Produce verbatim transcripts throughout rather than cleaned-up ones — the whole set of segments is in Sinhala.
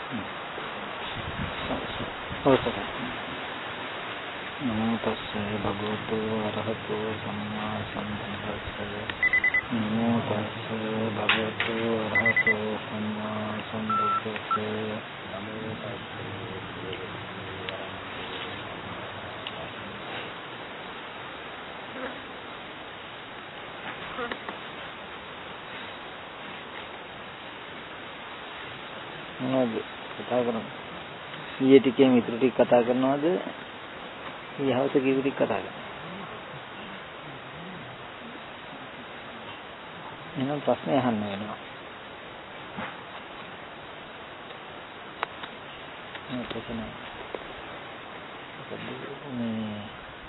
නමෝ තස්සේ භගවතු අරහතෝ සම්මා සම්බුද්දස්සේ නමෝ තස්සේ භගවතු අරහතෝ සම්මා සම්බුද්දස්සේ නමෝ තස්සේ මොනවද කතා කරන්නේ? ඊයේ ටිකේ මිතුරු ටික කතා කරනවද? ඊහවස කීප ටික කතා කරනවා. එහෙනම් ප්‍රශ්න අහන්න වෙනවා. මේ ප්‍රශ්න මේ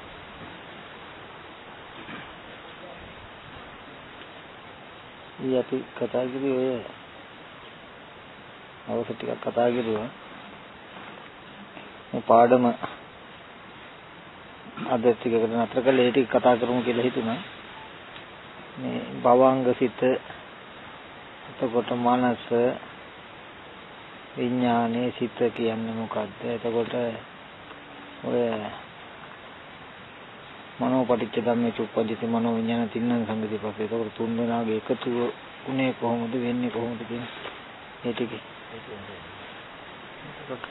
ඊයේ අපි කතා කරුවේ ඔය අවශ්‍ය ටිකක් කතා කරුවා. මේ පාඩම අද ටිකකට නතර කරලා ඒ ටික කතා කරමු කියලා හිතුණා. මේ භවංග සිත, එතකොට මනස, විඥානේ, සිත කියන්නේ මොකද්ද? එතකොට ඔය මනෝපටිච්ච ධම්මේ චුප්පජිත මනෝ විඥාන තින්න සංගති පස්සේ එතකොට තුන් දෙනාගේ එකතුව උනේ කොහොමද, වෙන්නේ කොහොමද කියන ඒ ටික. එතකොට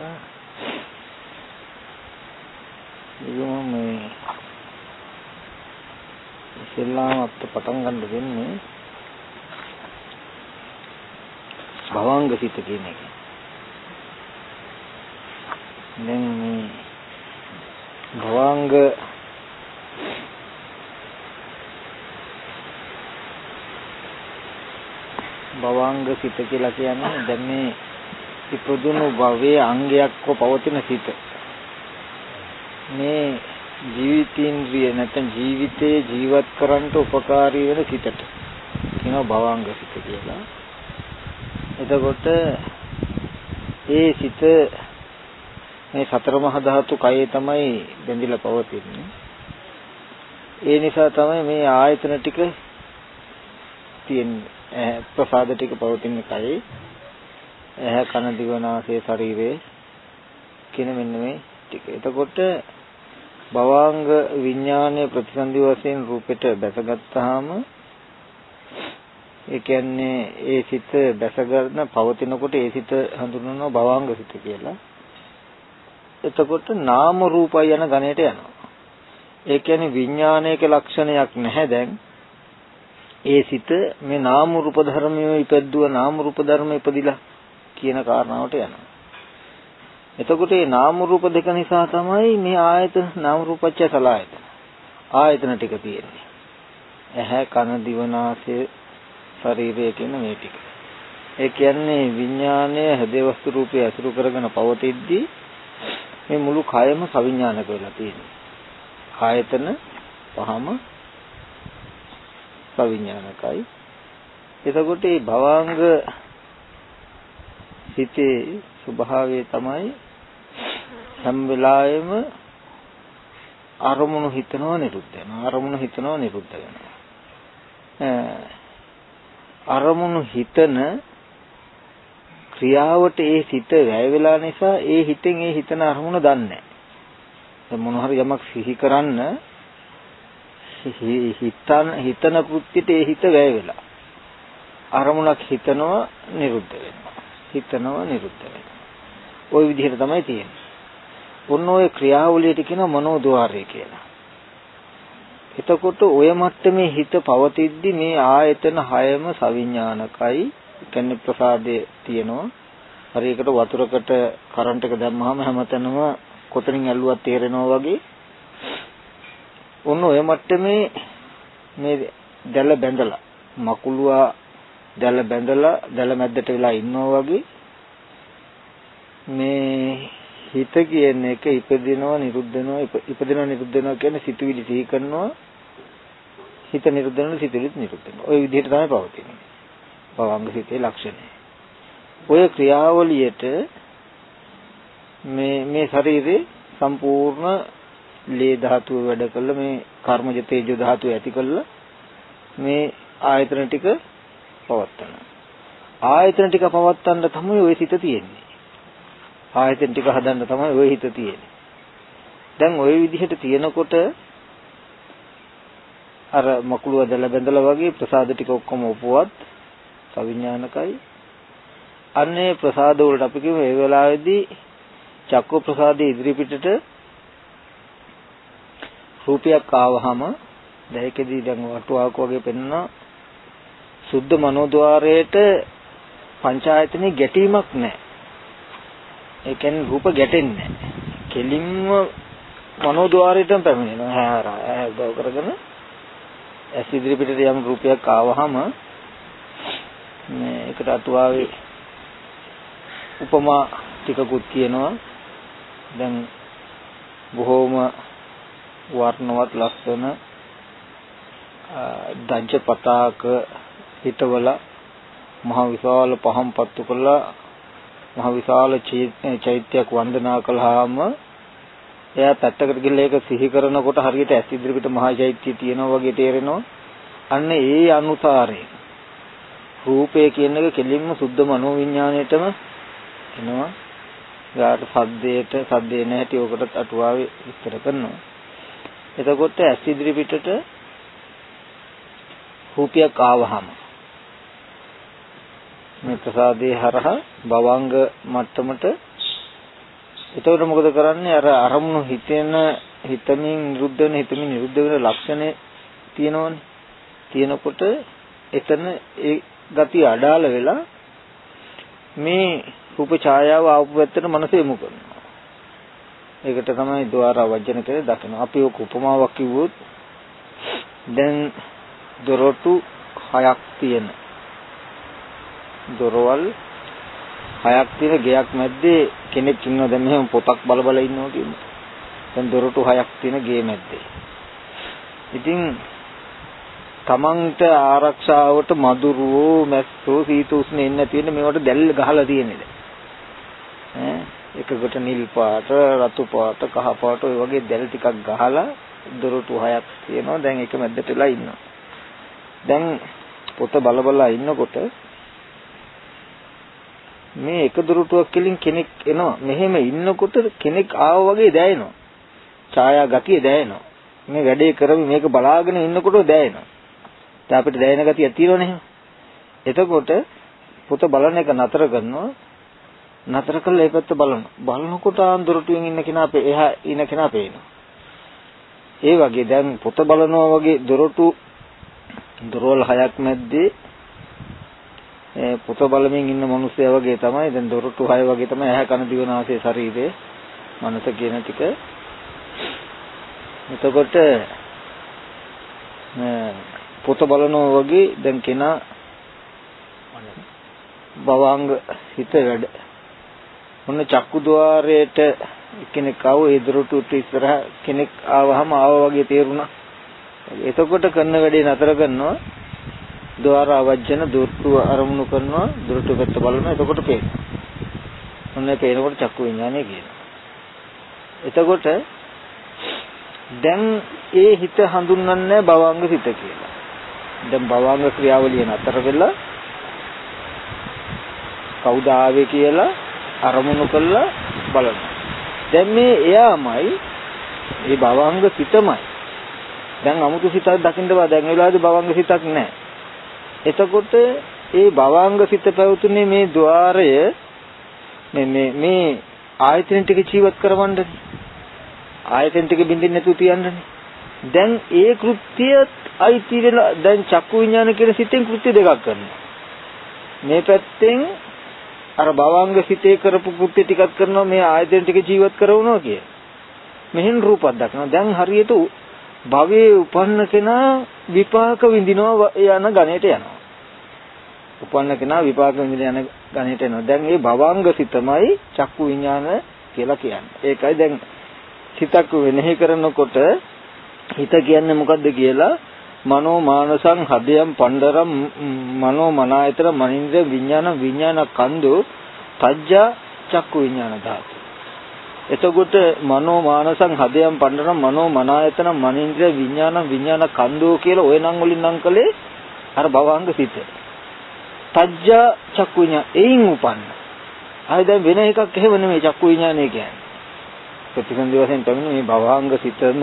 ඊගොම මේ ඉස්ලාම අපට පටන් ගන්න දෙන්නේ භවංග සිත කියන එක. දැන් මේ භවංග භවංග සිත කියලා කියන්නේ දැන් මේ ඉපදුණු භවයේ අංගයක්ව පවතින සිත. මේ ජීවිතේන්ද්‍රිය නැත්නම් ජීවිතේ ජීවත් කරන්නට උපකාරී වෙන සිතට කියනවා භවංග සිත කියලා. එතකොට ඒ සිත මේ සතර මහා ධාතු කයේ තමයි බැඳිලා පවතින්නේ. ඒ නිසා තමයි මේ ආයතන ටික තියෙන්නේ. ප්‍රසාද ටික පවතින්නේ කයේ. ඇහැ කන දිව නාසය ශරීරය කියන මෙන්න මේ ටික. එතකොට භවංග විඥානයේ ප්‍රතිසන්දි වශයෙන් රූපෙට බැසගත්තාම ඒ කියන්නේ ඒ සිත බැසගන්න පවතිනකොට ඒ සිත හඳුන්වනවා භවංග සිත කියලා. එතකොට නාම රූපය යන ගණයට යනවා. ඒ කියන්නේ විඥානයක ලක්ෂණයක් නැහැ දැන්. ඒ සිත මේ නාම රූප ධර්මයේ ඉපැද්දුව නාම රූප ධර්ම ඉපදිලා කියන කාරණාවට යනවා. එතකොට මේ නාම රූප දෙක නිසා තමයි මේ ආයතන නාම රූපච්ඡ සලආයතන ආයතන ටික තියෙන්නේ. ඇහැ කන දිව නාසය ශරීරය කියන මේ ටික. ඒ කියන්නේ විඥානයේ හදේ වස්තු රූපය අසුරු කරගෙන පවතිද්දී මේ මුළු කයම සවිඥානික වෙලා තියෙනවා. ආයතන පහම සවිඥානිකයි. එතකොට මේ භවංග සිතේ ස්වභාවය තමයි හැම වෙලාවෙම අරමුණු හිතනවා නිරුද්ධ වෙනවා. අරමුණු හිතනවා නිරුද්ධ වෙනවා. අරමුණු හිතන ක්‍රියාවට ඒ සිත වැය වෙලා නිසා ඒ හිතෙන් ඒ හිතන අරමුණ දන්නේ නැහැ. දැන් මොන හරි යමක් සිහි කරන්න හිතන හිතන කෘත්‍යෙට ඒ හිත වැය වෙලා අරමුණක් හිතනවා නිරුද්ධ වෙනවා. හිතනවා නිරුද්ධ වෙනවා. ওই විදිහට තමයි තියෙන්නේ. ඔන්න ඔය ක්‍රියාවලියට කියනවා මනෝද්වාරය කියලා. එතකොට ඔය මට්ටමේ හිත පවතිද්දි මේ ආයතන හයම සවිඥානිකයි. කියන්නේ ප්‍රසාදයේ තියෙනවා. හරියකට වතුරකට කරන්ට් එක දැම්මහම හැමතැනම කොතනින් ඇල්ලුවත් තේරෙනවා වගේ. ඔන්න ඔය මට්ටමේ මේ දැල බැඳලා මකුලුවා දැල බැඳලා දැල මැද්දට වෙලා ඉන්නවා වගේ මේ හිත කියන එක ඉපදිනවා නිරුද්ධ වෙනවා ඉපදිනවා නිරුද්ධ වෙනවා කියන්නේ සිතුවිලි සිහි කරනවා හිත නිරුද්ධ වෙනවා සිතුවිලිත් නිරුද්ධ වෙනවා. ওই විදිහට තමයි පවතින්නේ. භවංග සිතේ ලක්ෂණය. ඔය ක්‍රියාවලියට මේ මේ ශරීරේ සම්පූර්ණ ලේ ධාතුව වැඩ කළ මේ කර්මජ තේජෝ ධාතුව ඇති කළ මේ ආයතන ටික පවත්තන. ආයතන ටික පවත්තන්න තමයි ওই සිත තියෙන්නේ. ආයතන ටික හදන්න තමයි ওই හිත තියෙන්නේ. දැන් ওই විදිහට තියෙනකොට අර මකුළුව දැල බැඳලා වගේ ප්‍රසාද ටික ඔක්කොම උපුවත් සවිඥානිකයි. අන්නේ ප්‍රසාද වලට අපි කියමු ඒ වෙලාවේදී චක්කු ප්‍රසාදයේ ඉදිරි පිටට රූපයක් ආවහම දැයකදී දැන් වටුවාක වගේ පෙන්වනවා සුද්ධ මනෝද්වාරයේට පංචායතනෙ ගැටීමක් නැහැ. ඒ කියන්නේ රූප ගැටෙන්නේ නැහැ. කෙලින්ම මනෝද්වාරයටම පැමිණෙනවා. හැරා ඈ ගව කරගෙන ඇස් ඉදිරි පිටට යම් රූපයක් ආවහම මේ ඒකට අටුවාවේ උපමා ටිකකුත් කියනවා. දැන් බොහෝම වර්ණවත් ලස්සන දජ්ජ පතාක හිටවල මහ විශාල පහම් පත්තු කළා මහ විශාල චෛත්‍යයක් වන්දනා කළාම එයා පැත්තකට ගිහලා ඒක සිහි කරනකොට හරියට ඇස් ඉදිරියට මහා චෛත්‍යය තියෙනවා වගේ තේරෙනවා. අන්න ඒ අනුසාරයෙන් රූපය කියන එක කෙලින්ම සුද්ධ මනෝවිඤ්ඤාණයටම එනවා. ඊට සද්දේට සද්දේ නැහැටි ඔකට අටුවාවේ විස්තර කරනවා. එතකොට ඇස් ඉදිරි පිටට රූපයක් ආවහම මේ ප්‍රසාදේ හරහා භවංග මට්ටමට එතකොට මොකද කරන්නේ අර අරමුණු හිතෙන හිතමින් නිරුද්ධ වෙන හිතමින් නිරුද්ධ වෙන ලක්ෂණේ තියෙනවනේ තියෙනකොට එතන ඒ ගතිය අඩාල වෙලා මේ රූප ඡායාව ආපු පැත්තට මනස යොමු කරනවා. ඒකට තමයි ద్వාර වජන කියලා දකිනවා. අපි ඔක උපමාවක් කිව්වොත් දැන් දොරටු හයක් තියෙන දොරවල් හයක් තියෙන ගෙයක් මැද්දේ කෙනෙක් ඉන්නවා. දැන් මෙහෙම පොතක් බල බල ඉන්නවා කියන්නේ. දැන් දොරටු හයක් තියෙන ගේ මැද්දේ. ඉතින් තමන්ට ආරක්ෂාවට මදුරුවෝ මැස්සෝ සීතුස්නේ ඉන්න තියෙන මේවට දැල් ගහලා තියෙන්නේ. ඈ එකකට නිල් පාට, රතු පාට, කහ පාට ඔය වගේ දැල් ටිකක් ගහලා දොරටු හයක් තියෙනවා. දැන් එක මැද්දට වෙලා ඉන්නවා. දැන් පොත බල බල ඉන්නකොට මේ එක දොරටුවක් කෙලින් කෙනෙක් එනවා. මෙහෙම ඉන්නකොට කෙනෙක් ආව වගේ දැනෙනවා. ඡායා ගතිය දැනෙනවා. මේ වැඩේ කරමු මේක බලාගෙන ඉන්නකොට දැනෙනවා. දැන් අපිට දැනෙන ගතියක් තියෙනවනේ. එතකොට පොත බලන එක නතර කරනවා. නතර කළා ඒ පැත්ත බලනවා. බලනකොට ආන්දොරටුවෙන් ඉන්න කෙනා එහා ඉන්න කෙනා පේනවා. ඒ වගේ දැන් පොත බලනවා වගේ දොරටු දොරවල් හයක් මැද්දේ පොත බලමින් ඉන්න මිනිස්සයා වගේ තමයි දැන් දොරටු හය වගේ තමයි ඇහැ කන දිව නාසය ශරීරය මනස කියන ටික. එතකොට පොත බලනවා වගේ දැන් කෙනා භවංග හිත වැඩ. ඔන්න චක්කු ద్వාරයට කෙනෙක් ආව ඒ දොරටුවට ඉස්සරහ කෙනෙක් ආවහම ආවා වගේ තේරුණා. එතකොට කරන වැඩේ නතර කරනවා. ద్వාර අවජ්ජන දොරටුව අරමුණු කරනවා. දොරටුව පැත්ත බලනවා. එතකොට පේනවා. ඔන්න පේනකොට චක්කු විඥානය කියනවා. එතකොට දැන් ඒ හිත හඳුන්වන්නේ භවංග හිත කියලා. දැන් භවංග ක්‍රියාවලිය නතර වෙලා කවුද ආවේ කියලා අරමුණු කළා බලනවා. දැන් මේ එයාමයි මේ භවංග සිතමයි. දැන් 아무තු සිතක් දකින්න බෑ. දැන් වෙලාවේදී භවංග සිතක් නැහැ. එතකොට ඒ භවංග සිත පැවතුනේ මේ ద్వාරය මේ මේ මේ ආයතන ටික ජීවත් කරවන්නනේ. ආයතන ටික බින්දින් නැතුව තියන්නනේ. දැන් ඒ කෘත්‍යය අයිති වෙලා දැන් චක්කු විඥාන කියන සිතෙන් කෘත්‍ය දෙකක් කරනවා. මේ පැත්තෙන් අර භවංග සිතේ කරපු කෘත්‍ය ටිකක් කරනවා මේ ආයතන ටික ජීවත් කරවනවා කිය. මෙහෙන් රූපයක් දක්නවා. දැන් හරියට භවයේ උපන්න කෙනා විපාක විඳිනවා යන ගණයට යනවා. උපන්න කෙනා විපාක විඳින යන ගණයට යනවා. දැන් මේ භවංග සිතමයි චක්කු විඥාන කියලා කියන්නේ. ඒකයි දැන් සිතක් වෙනෙහි කරනකොට හිත කියන්නේ මොකද්ද කියලා මනෝ මානසං හදයන් පණ්ඩරම් මනෝ මනායතන මනින්ද්‍ර විඥාන විඥාන කන්දු තජ්ජා චක්කු විඥාන ධාතු. එතකොට මනෝ මානසං හදයන් පණ්ඩරම් මනෝ මනායතන මනින්ද්‍ර විඥාන විඥාන කන්දු කියලා ওই නම් වලින් නම් කළේ අර භවංග සිත. තජ්ජා චක්කු විඥාන එයින් උපන්න. ආයි දැන් වෙන එකක් එහෙම නෙමෙයි චක්කු විඥානය කියන්නේ. ප්‍රතිසන්දි වශයෙන් තමයි මේ භවංග සිතම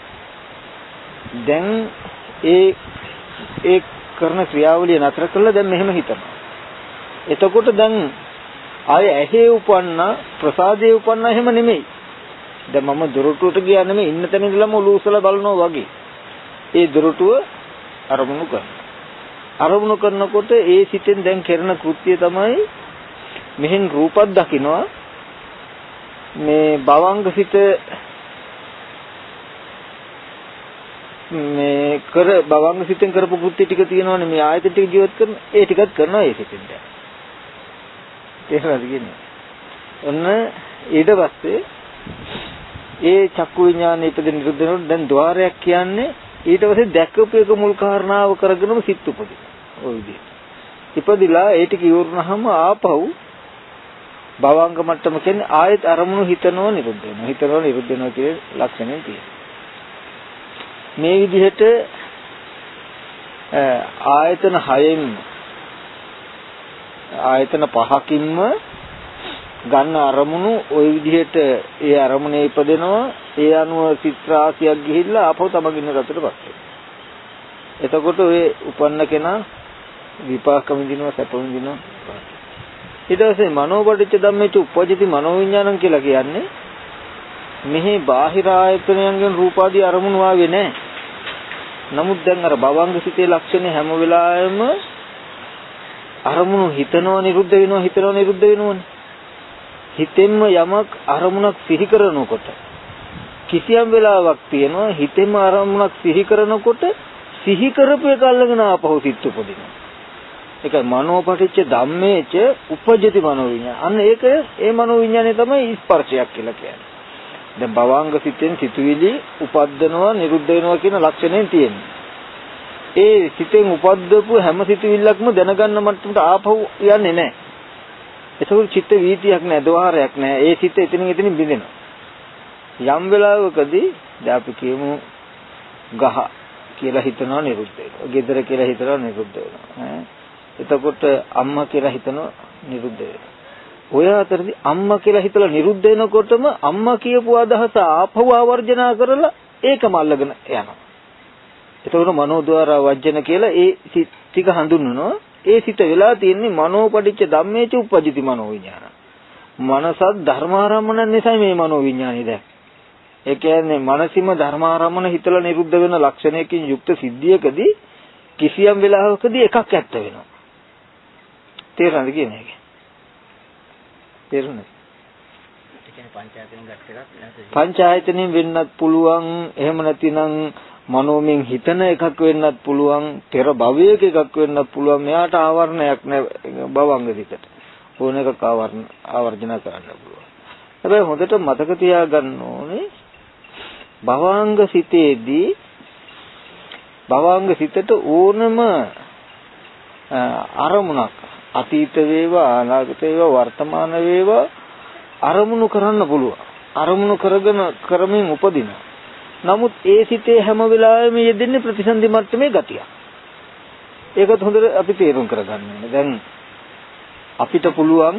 දැන් ඒ ඒ කරන ක්‍රියාවලිය නතර කළා දැන් මෙහෙම හිතනවා. එතකොට දැන් ආය ඇහි උපන්න ප්‍රසාදයේ උපන්න එහෙම නෙමෙයි. දැන් මම දොරටුවට ගියා නෙමෙයි ඉන්න තැන ඉඳලම ඔලුව උස්සලා බලනවා වගේ. ඒ දොරටුව අරමුණු කරනවා. අරමුණු කරනකොට ඒ සිතෙන් දැන් කරන කෘත්‍යය තමයි මෙහෙන් රූපක් දකිනවා. මේ භවංග සිත මේ කර භවංග සිතෙන් කරපු කෘත්‍ය ටික තියෙනවනේ මේ ආයත ටික ජීවත් කරන ඒ ටිකත් කරනවා ඒ සිතෙන් දැන්. තේරුණාද කියන්නේ? ඔන්න ඊට පස්සේ ඒ චක්කු විඥානය ඉපදෙන නිරුද්ධ වෙනකොට දැන් ద్వාරයක් කියන්නේ ඊට පස්සේ දැකපු එක මුල් කාරණාව කරගෙනම සිත් උපදින. ඔය විදිහට. ඉපදිලා ඒ ටික ඉවරනහම ආපහු භවංග මට්ටම කියන්නේ ආයෙත් අරමුණු හිතනව නිරුද්ධ වෙනවා. හිතනව නිරුද්ධ වෙනවා කියන ලක්ෂණය තියෙනවා. මේ විදිහට ආයතන හයෙන් ආයතන පහකින්ම ගන්න අරමුණු ওই විදිහට ඒ අරමුණේ ඉපදෙනවා. ඒ අනුව සිත් රාශියක් ගිහිල්ලා ආපහු තමගින්න රටටපත් වෙනවා. එතකොට ඔය උපන්න කෙනා විපාක විඳිනවා සැප විඳිනවා. ඊට පස්සේ මනෝපටිච්ච ධම්මේච උපජ්ජති මනෝවිඤ්ඤාණං කියලා කියන්නේ මෙහි බාහිර ආයතනයන්ගෙන් රූපාදී අරමුණු ආවේ නැහැ. නමුත් දැන් අර භවංග සිතේ ලක්ෂණය හැම වෙලාවෙම අරමුණු හිතනවා නිරුද්ධ වෙනවා හිතනවා නිරුද්ධ වෙනවනේ. හිතෙන්ම යමක් අරමුණක් සිහි කරනකොට කිසියම් වෙලාවක් තියෙනවා හිතෙන්ම අරමුණක් සිහි කරනකොට සිහි කරපු එක අල්ලගෙන ආපහු සිත් උපදිනවා. ඒකයි මනෝපටිච්ච ධම්මේච උපජ්ජති මනෝවිඤ්ඤාණ. අන්න ඒක ඒ මනෝවිඤ්ඤාණය තමයි ස්පර්ශයක් කියලා කියන්නේ. දැන් භවංග සිතෙන් සිතුවිලි උපද්දනවා නිරුද්ධ වෙනවා කියන ලක්ෂණයෙන් තියෙනවා. ඒ සිතෙන් උපද්දපු හැම සිතුවිල්ලක්ම දැනගන්න මට්ටමට ආපහු යන්නේ නැහැ. ඒකෝ චිත්ත වීතියක් නැහැ, ద్వාරයක් නැහැ. ඒ සිත එතනින් එතනින් බිඳෙනවා. යම් වෙලාවකදී දැන් අපි කියමු ගහ කියලා හිතනවා නිරුද්ධ වෙනවා. ගෙදර කියලා හිතනවා නිරුද්ධ වෙනවා. එතකොට අම්මා කියලා හිතනවා නිරුද්ධ වෙනවා. ඔය අතරදී අම්මා කියලා හිතලා නිරුද්ධ වෙනකොටම අම්මා කියපු අදහස ආපහු ආවර්ජනා කරලා ඒකම අල්ලගෙන යනවා. එතකොට මනෝද්වාර වජ්ජන කියලා ඒ සිත් ටික හඳුන්වනවා. ඒ සිත වෙලා තියෙන්නේ මනෝපටිච්ච ධම්මේච උපජ්ජති මනෝවිඤ්ඤාණ. මනසත් ධර්මාරම්මන නිසා මේ මනෝවිඤ්ඤාණය දැක්. ඒ කියන්නේ මනසින්ම ධර්මාරම්මන හිතලා නිරුද්ධ වෙන ලක්ෂණයකින් යුක්ත සිද්ධියකදී කිසියම් වෙලාවකදී එකක් ඇත්ත වෙනවා. තේරුණාද කියන්නේ? තේරුණාද? ඒ කියන්නේ පංචායතනෙන් ගත් එකක් පංචායතනෙන් වෙන්නත් පුළුවන්. එහෙම නැතිනම් මනෝමෙන් හිතන එකක් වෙන්නත් පුළුවන්. පෙර භවයක එකක් වෙන්නත් පුළුවන්. මෙයාට ආවරණයක් නැහැ භවංග සිතට. ඕන එකක් ආවරණ ආවර්ජන කරන්න පුළුවන්. හැබැයි හොඳට මතක තියාගන්න ඕනේ භවංග සිතේදී භවංග සිතට ඕනම අරමුණක් අතීත වේවා අනාගත වේවා වර්තමාන වේවා අරමුණු කරන්න පුළුවන්. අරමුණු කරගෙන කරමින් උපදිනවා. නමුත් ඒ සිතේ හැම වෙලාවෙම යෙදෙන්නේ ප්‍රතිසන්දි මට්ටමේ ගතිය. ඒකත් හොඳට අපි තේරුම් කරගන්න ඕනේ. දැන් අපිට පුළුවන්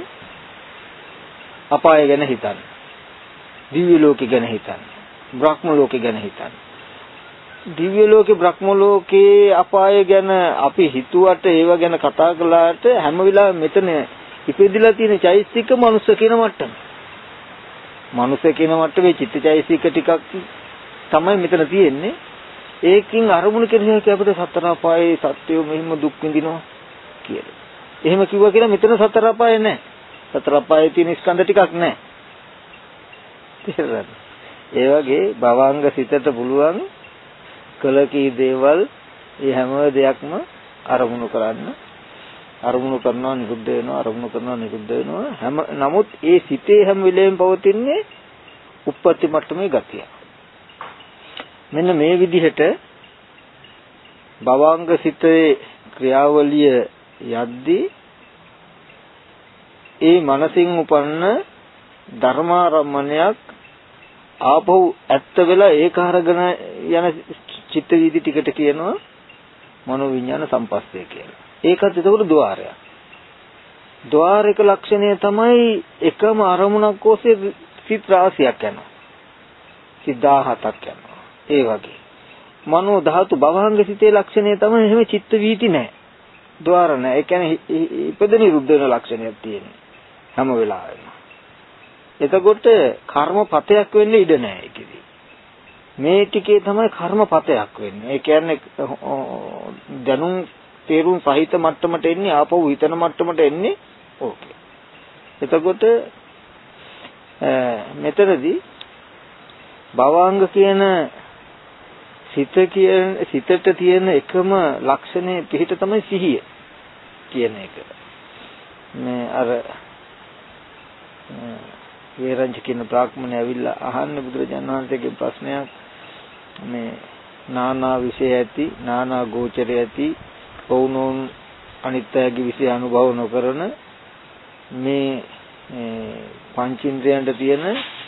අපාය ගැන හිතන්න. දිව්‍ය ලෝකෙ ගැන හිතන්න. බ්‍රහ්ම ලෝකෙ ගැන හිතන්න. දිව්‍ය ලෝකේ බ්‍රහ්ම ලෝකේ අපාය ගැන අපි හිතුවට ඒව ගැන කතා කළාට හැම වෙලාවෙම මෙතන ඉපදිලා තියෙන චෛතසික මනුස්ස කියන මට්ටම. මනුස්ස කියන මට්ටමේ චිත්තචෛතසික ටිකක් තමයි මෙතන තියෙන්නේ. ඒකින් අරමුණු කෙරෙහි අපිට සතර අපායේ සත්‍යෝ මෙහිම දුක් විඳිනවා කියලා. එහෙම කිව්වා කියලා මෙතන සතර අපාය නැහැ. සතර අපායේ තියෙන ස්කන්ධ ටිකක් නැහැ. තේරුණාද? ඒ වගේ භවංග සිතට පුළුවන් කළ කී දේවල් ඒ හැම දෙයක්ම අරමුණු කරන්න. අරමුණු කරනවා නිරුද්ධ වෙනවා අරමුණු කරනවා නිරුද්ධ වෙනවා හැම නමුත් ඒ සිතේ හැම වෙලෙම පවතින්නේ උප්පත්ති මට්ටමේ ගතිය. මෙන්න මේ විදිහට භවංග සිතේ ක්‍රියාවලිය යද්දී ඒ මනසින් උපන්න ධර්මාරම්මණයක් ආපහු ඇත්ත වෙලා ඒක හරගෙන යන චිත්ත වීදි ටිකට කියනවා මනෝවිඤ්ඤාණ සම්පස්සේ කියලා. ඒකත් ඒකට ద్వාරයක්. ద్వාරික ලක්ෂණය තමයි එකම අරමුණක් ඔස්සේ සිත් රාශියක් යනවා. සිත් දහහතක් යනවා. ඒ වගේ. මනෝ ධාතු භවංග සිතේ ලක්ෂණය තමයි එහෙම චිත්ත වීති නැහැ. ద్వාර නැහැ. ඒ කියන්නේ ඉපද නිරුද්ධ වෙන ලක්ෂණයක් තියෙනවා. හැම වෙලාවෙම. එතකොට කර්මපතයක් වෙන්න ඉඩ නැහැ ඒකෙදි. මේ ටිකේ තමයි කර්මපතයක් වෙන්නේ. ඒ කියන්නේ දැනුම් තේරුම් සහිත මට්ටමට එන්නේ ආපහු හිතන මට්ටමට එන්නේ ඕකේ. එතකොට මෙතනදී භවංග කියන සිත කියන සිතට තියෙන එකම ලක්ෂණය පිහිට තමයි සිහිය කියන එක. මේ අර වේරංජ කියන බ්‍රාහ්මණය ඇවිල්ලා අහන්නේ බුදුරජාණන් වහන්සේගෙන් ප්‍රශ්නයක් මේ නානා විෂය ඇති නානා ගෝචරය ඇති වුණොන් අනිත්‍යයේ විෂය අනුභව නොකරන මේ පංචේන්ද්‍රයන්ට තියෙන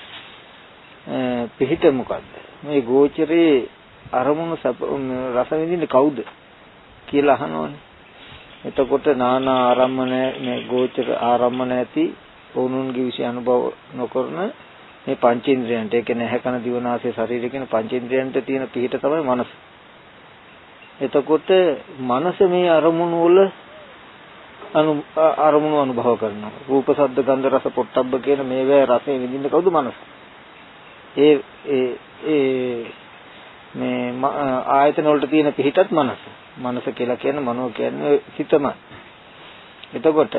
පිහිට මොකද්ද? මේ ගෝචරේ අරමුණු රස විඳින්නේ කවුද කියලා අහනවනේ. එතකොට නානා ආරම්මන මේ ගෝචර ආරම්මන ඇති වුණුන්ගේ විෂය අනුභව නොකරන මේ පංචේන්ද්‍රයන්ට ඒ කියන්නේ ඇහැ කන දිව නාසය ශරීරය කියන පංචේන්ද්‍රයන්ට තියෙන පිහිට තමයි මනස. එතකොට මනස මේ අරමුණු වල අනු අරමුණු අනුභව කරනවා. රූප ශබ්ද ගන්ධ රස පොට්ටබ්බ කියන මේවා රසෙ විඳින්න කවුද? මනස. ඒ ඒ ඒ මේ ආයතන වලට තියෙන පිහිටත් මනස. මනස කියලා කියන්නේ මනෝ කියන්නේ සිතම. එතකොට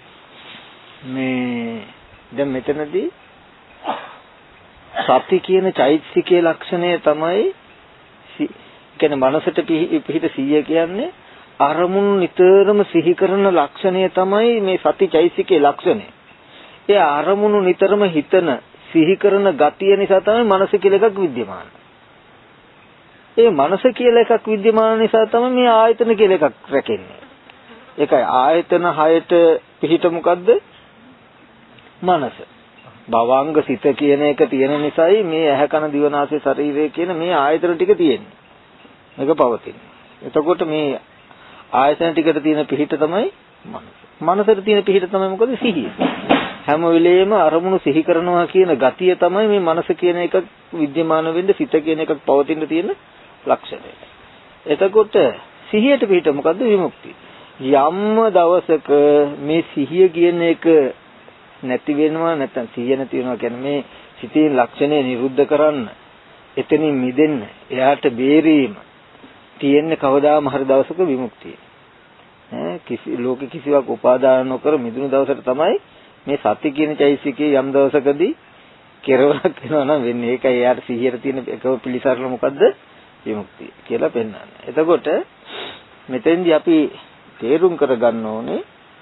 මේ දැන් මෙතනදී සති කියන චෛතසිකයේ ලක්ෂණය තමයි කියන්නේ මනසට පිහිට සිහිය කියන්නේ අරමුණු නිතරම සිහි කරන ලක්ෂණය තමයි මේ සති චෛතසිකයේ ලක්ෂණය. ඒ අරමුණු නිතරම හිතන සිහි කරන ගතිය නිසා තමයි මනස කියලා එකක් විද්‍යමාන. ඒ මනස කියලා එකක් විද්‍යමාන නිසා තමයි මේ ආයතන කියලා එකක් රැකෙන්නේ. ඒකයි ආයතන හයට පිහිට මොකද්ද? මනස. භවංග සිත කියන එක තියෙන නිසායි මේ ඇහැ කන දිව නාසය ශරීරය කියන මේ ආයතන ටික තියෙන්නේ. මේක පවතින්නේ. එතකොට මේ ආයතන ටිකට තියෙන පිහිට තමයි මනස. මනසට තියෙන පිහිට තමයි මොකද? සිහිය. හැම වෙලෙම අරමුණු සිහි කරනවා කියන ගතිය තමයි මේ මනස කියන එකක් විද්‍යමාන වෙන්න සිත කියන එකක් පවතින්න තියෙන ලක්ෂණය. එතකොට සිහියට පිහිට මොකද්ද? විමුක්තිය. යම් දවසක මේ සිහිය කියන එක නැති වෙනවා නැත්නම් සිහිය නැති වෙනවා කියන්නේ මේ සිතේ ලක්ෂණය නිරුද්ධ කරන්න එතනින් මිදෙන්න එයාට බේරීම තියෙන්නේ කවදාම හරි දවසක විමුක්තිය. ඈ කිසි ලෝකෙ කිසිවක් උපාදාන නොකර මිදුණු දවසට තමයි මේ සති කියන චෛසිකේ යම් දවසකදී කෙරවරක් වෙනවා නම් වෙන්නේ. ඒකයි එයාට සිහියට තියෙන එකම පිළිසරණ මොකද්ද? විමුක්තිය කියලා පෙන්වන්නේ. එතකොට මෙතෙන්දී අපි තේරුම් කරගන්න ඕනේ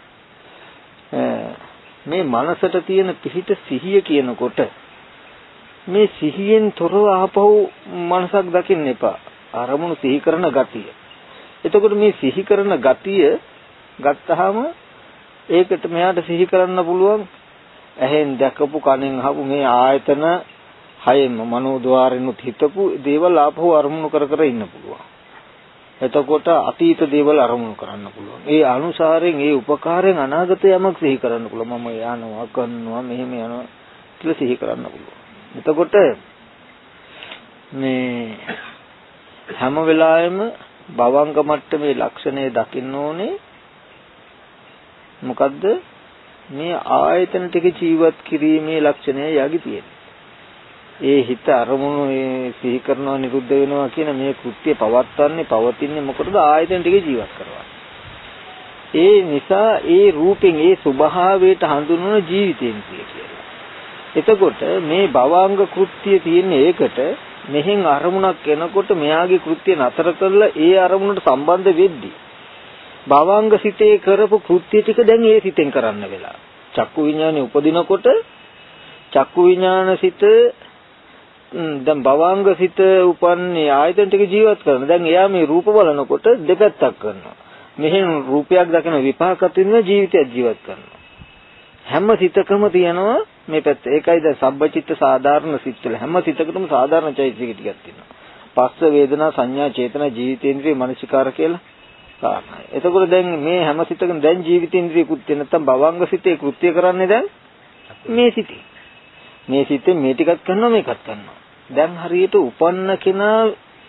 මේ මනසට තියෙන පිහිට සිහිය කියනකොට මේ සිහියෙන් තොරව ආපහු මනසක් දකින්න එපා. අරමුණු සිහි කරන ගතිය. එතකොට මේ සිහි කරන ගතිය ගත්තාම ඒකට මෙයාට සිහි කරන්න පුළුවන් ඇහෙන් දැකපු කනෙන් අහපු මේ ආයතන හයෙම මනෝද්වාරිනුත් හිතපු දේවල් ආපහු අරමුණු කර කර ඉන්න පුළුවන්. එතකොට අතීත දේවල් අරමුණු කරන්න පුළුවන්. ඒ අනුසාරයෙන් ඒ උපකාරයෙන් අනාගත යමක් සිහි කරන්න පුළුවන්. මම යනවා කරනවා මෙහෙම යනවා කියලා සිහි කරන්න පුළුවන්. එතකොට මේ හැම වෙලාවෙම භවංග මට්ටමේ ලක්ෂණය දකින්න ඕනේ. මොකද්ද? මේ ආයතන ටික ජීවත් කිරීමේ ලක්ෂණය යටි තියෙනවා. ඒ හිත අරමුණු ඒ සිහි කරනවා නිරුද්ධ වෙනවා කියන මේ කෘත්‍ය පවත්වන්නේ පවතින්නේ මොකටද? ආයතන ටික ජීවත් කරවා. ඒ නිසා ඒ රූපෙන් ඒ ස්වභාවයට හඳුන්වන ජීවිතයෙන් කියලා. එතකොට මේ භවංග කෘත්‍ය තියෙන්නේ ඒකට මෙහෙන් අරමුණක් එනකොට මෙයාගේ කෘත්‍ය නතර කරලා ඒ අරමුණට සම්බන්ධ වෙද්දී භවංග සිතේ කරපු කෘත්‍ය ටික දැන් ඒ සිතෙන් කරන්න වෙලා. චක්කු විඥානේ උපදිනකොට චක්කු විඥාන සිත දැන් භවංග සිත උපන්නේ ආයතන ටික ජීවත් කරන. දැන් එයා මේ රූප බලනකොට දෙපැත්තක් කරනවා. මෙහෙන් රූපයක් දකින විපාකත් වෙන ජීවිතයක් ජීවත් කරනවා. හැම සිතකම තියෙනවා මේ පැත්ත. ඒකයි දැන් සබ්බචිත්ත සාධාරණ සිත් වල හැම සිතකටම සාධාරණ චෛතසික ටිකක් තියෙනවා. පස්ස වේදනා සංඥා චේතනා ජීවිතේන්ද්‍රිය මනසිකාර කියලා කාරණයි. එතකොට දැන් මේ හැම සිතකම දැන් ජීවිතේන්ද්‍රිය කෘත්‍ය නැත්තම් භවංග සිතේ කෘත්‍ය කරන්නේ දැන් මේ සිතේ. මේ සිතේ මේ ටිකක් කරනවා මේකත් කරනවා. දැන් හරියට උපන්න කෙනා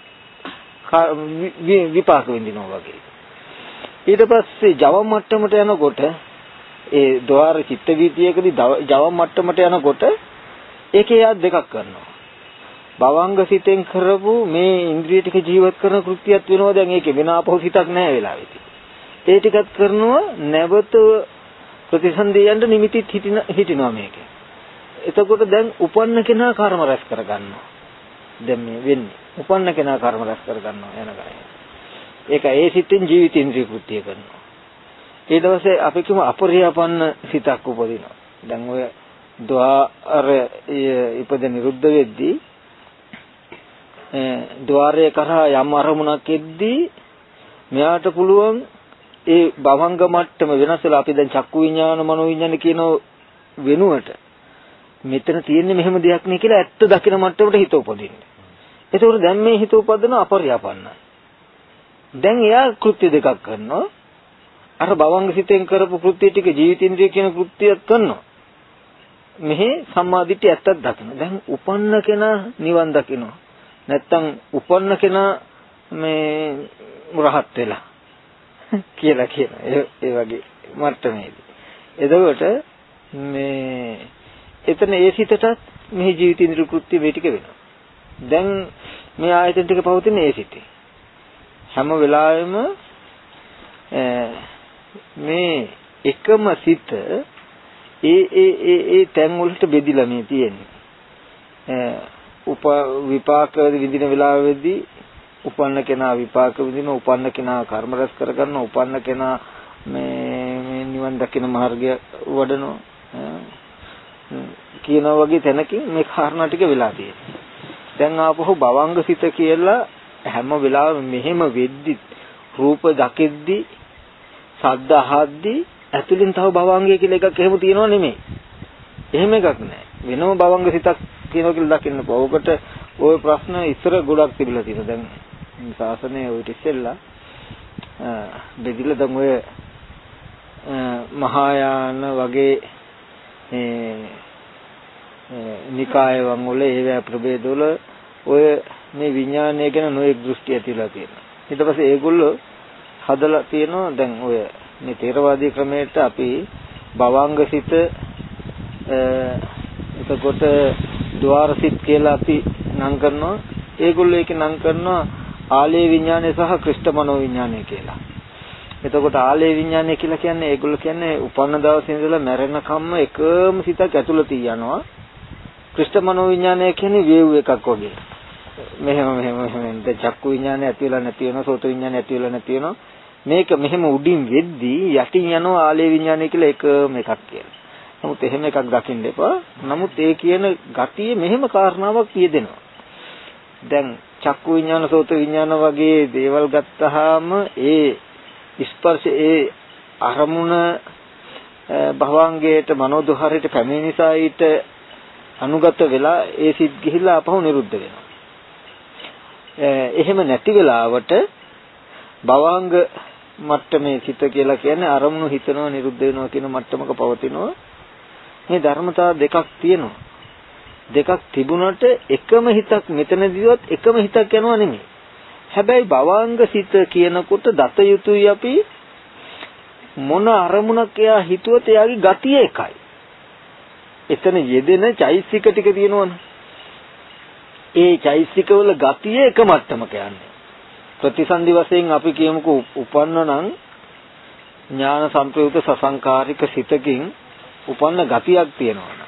විපාක විඳිනවා වගේ. ඊට පස්සේ ජව මට්ටමට යනකොට ඒ ద్వාර චිත්ත වීතියකදී ජව මට්ටමට යනකොට ඒකේ යා දෙකක් කරනවා. භවංග සිතෙන් කරපු මේ ඉන්ද්‍රිය ටික ජීවත් කරන කෘත්‍යයක් වෙනවා. දැන් ඒකේ වෙන ආපහු සිතක් නැහැ වෙලාවෙදී. ඒ ටිකත් කරනවා නැවත ප්‍රතිසන්දියන්ට නිමිතිත් හිටින හිටිනවා මේකේ. එතකොට දැන් උපන්න කෙනා කර්ම රැස් කරගන්නවා. දැන් මේ වෙන්නේ උපන්න කෙනා කර්ම රැස් කරගන්නවා යන ගාය. ඒක ඒ සිතෙන් ජීවිත ඉන්ද්‍රිය කෘත්‍ය කරනවා. ඊට පස්සේ අපි කියමු අපරියාපන්න සිතක් උපදිනවා. දැන් ඔය ద్వාර ඉපද නිරුද්ධ වෙද්දී ద్వාරයේ කරා යම් අරමුණක් එද්දී මෙයාට පුළුවන් ඒ භවංග මට්ටම වෙනස් වෙලා අපි දැන් චක්කු විඥාන මනෝ විඥාන කියන වෙනුවට මෙතන තියෙන්නේ මෙහෙම දෙයක් නේ කියලා ඇත්ත දකින මට්ටමට හිත උපදින්නේ. ඒකෝර දැන් මේ හිත උපදින අපරියාපන්නයි. දැන් එයා කෘත්‍ය දෙකක් කරනවා. අර භවංග සිතෙන් කරපු කෘත්‍ය ටික ජීවිතින්ද්‍රිය කියන කෘත්‍යයක් කරනවා. මෙහි සම්මාදිට්ඨිය ඇත්තක් දකින්න. දැන් උපන්න කෙනා නිවන් දකිනවා. නැත්තම් උපන්න කෙනා මේ රහත් වෙලා කියලා කියන ඒ වගේ මට්ටමේදී. එතකොට මේ එතන ඒ සිතටත් මේ ජීවිතින්ද්‍රිය කෘත්‍ය මේ ටික වෙනවා. දැන් මේ ආයතන ටික පවතින ඒ සිතේ. හැම වෙලාවෙම මේ එකම සිත ඒ ඒ ඒ ඒ තැන් වලට බෙදිලා මේ තියෙන්නේ. උප විපාක විඳින වෙලාවෙදී උපන්න කෙනා විපාක විඳින, උපන්න කෙනා කර්ම රැස් කරගන්න, උපන්න කෙනා මේ මේ නිවන් දකින මාර්ගය වඩනවා කියනවා වගේ තැනකින් මේ කාරණා ටික වෙලා තියෙනවා. දැන් ආපහු භවංග සිත කියලා හැම වෙලාවෙම මෙහෙම වෙද්දි රූප දකිද්දි ශබ්ද අහද්දි ඇතුලින් තව භවංගය කියලා එකක් එහෙම තියෙනව නෙමෙයි. එහෙම එකක් නෑ. වෙනම භවංග සිතක් තියෙනවා කියලා දකින්න බෑ. ඔකට ওই ප්‍රශ්න ඉස්සර ගොඩක් තිබිලා තියෙනවා. දැන් ශාසනයේ ওই ඉස්සෙල්ලා බෙදිලා දැන් ඔය මහායාන වගේ නිකායවන් වල ඒවා ප්‍රභේදවල ඔය මේ විඥානය ගැන නොයෙක් දෘෂ්ටි ඇතිලා තියෙනවා. ඊට පස්සේ ඒගොල්ලෝ හදලා තියෙනවා දැන් ඔය මේ ථේරවාදී ක්‍රමයට අපි භවංග සිත එතකොට ద్వාර සිත් කියලා අපි නම් කරනවා. ඒගොල්ලෝ ඒක නම් කරනවා ආලේ විඥානය සහ ක්‍රිෂ්ඨ මනෝ විඥානය කියලා. එතකොට ආලේ විඥානය කියලා කියන්නේ ඒගොල්ලෝ කියන්නේ උපන්න දවසේ ඉඳලා මැරෙන කම්ම එකම සිතක් ඇතුළත යනවා. ක්‍රිෂ්ඨ මනෝ විඥානය කියන්නේ වේව් එකක් වගේ. මෙහෙම මෙහෙම මෙහෙම ද චක්කු විඥානය ඇති වෙලා නැති වෙනවා, සෝත විඥානය ඇති වෙලා නැති වෙනවා. මේක මෙහෙම උඩින් වෙද්දී යටින් යනවා ආලේ විඥානය කියලා එකම එකක් කියලා. නමුත් එහෙම එකක් දකින්න එපා. නමුත් ඒ කියන ගතිය මෙහෙම කාරණාවක් පියදෙනවා. දැන් චක්කු විඥාන, සෝත විඥාන වගේ දේවල් ගත්තාම ඒ ස්පර්ශ ඒ අරමුණ භවංගයට මනෝදහරයට පැමිණි නිසා ඊට අනුගත වෙලා ඒ සිත් ගිහිලා අපහු නිරුද්ධ වෙනවා. එහෙම නැති වෙලාවට භවංග මට්ටමේ සිත කියලා කියන්නේ අරමුණු හිතනවා නිරුද්ධ වෙනවා කියන මට්ටමක පවතිනවා. මේ ධර්මතාව දෙකක් තියෙනවා. දෙකක් තිබුණට එකම හිතක් මෙතනදීවත් එකම හිතක් යනවා නෙමෙයි. හැබැයි භවංග සිත කියනකොට දත යුතුයි අපි මොන අරමුණක් එයා හිතුවත් එයාගේ ගතිය එකයි. එතන යෙදෙන චෛසික ටික තියෙනවනේ. ඒ චෛසික වල ගතිය එක මට්ටමක යන්නේ. ප්‍රතිසන්දි වශයෙන් අපි කියමුකෝ උපන්න නම් ඥාන සංප්‍රයුක්ත සසංකාරික සිතකින් උපන්න ගතියක් තියෙනවා.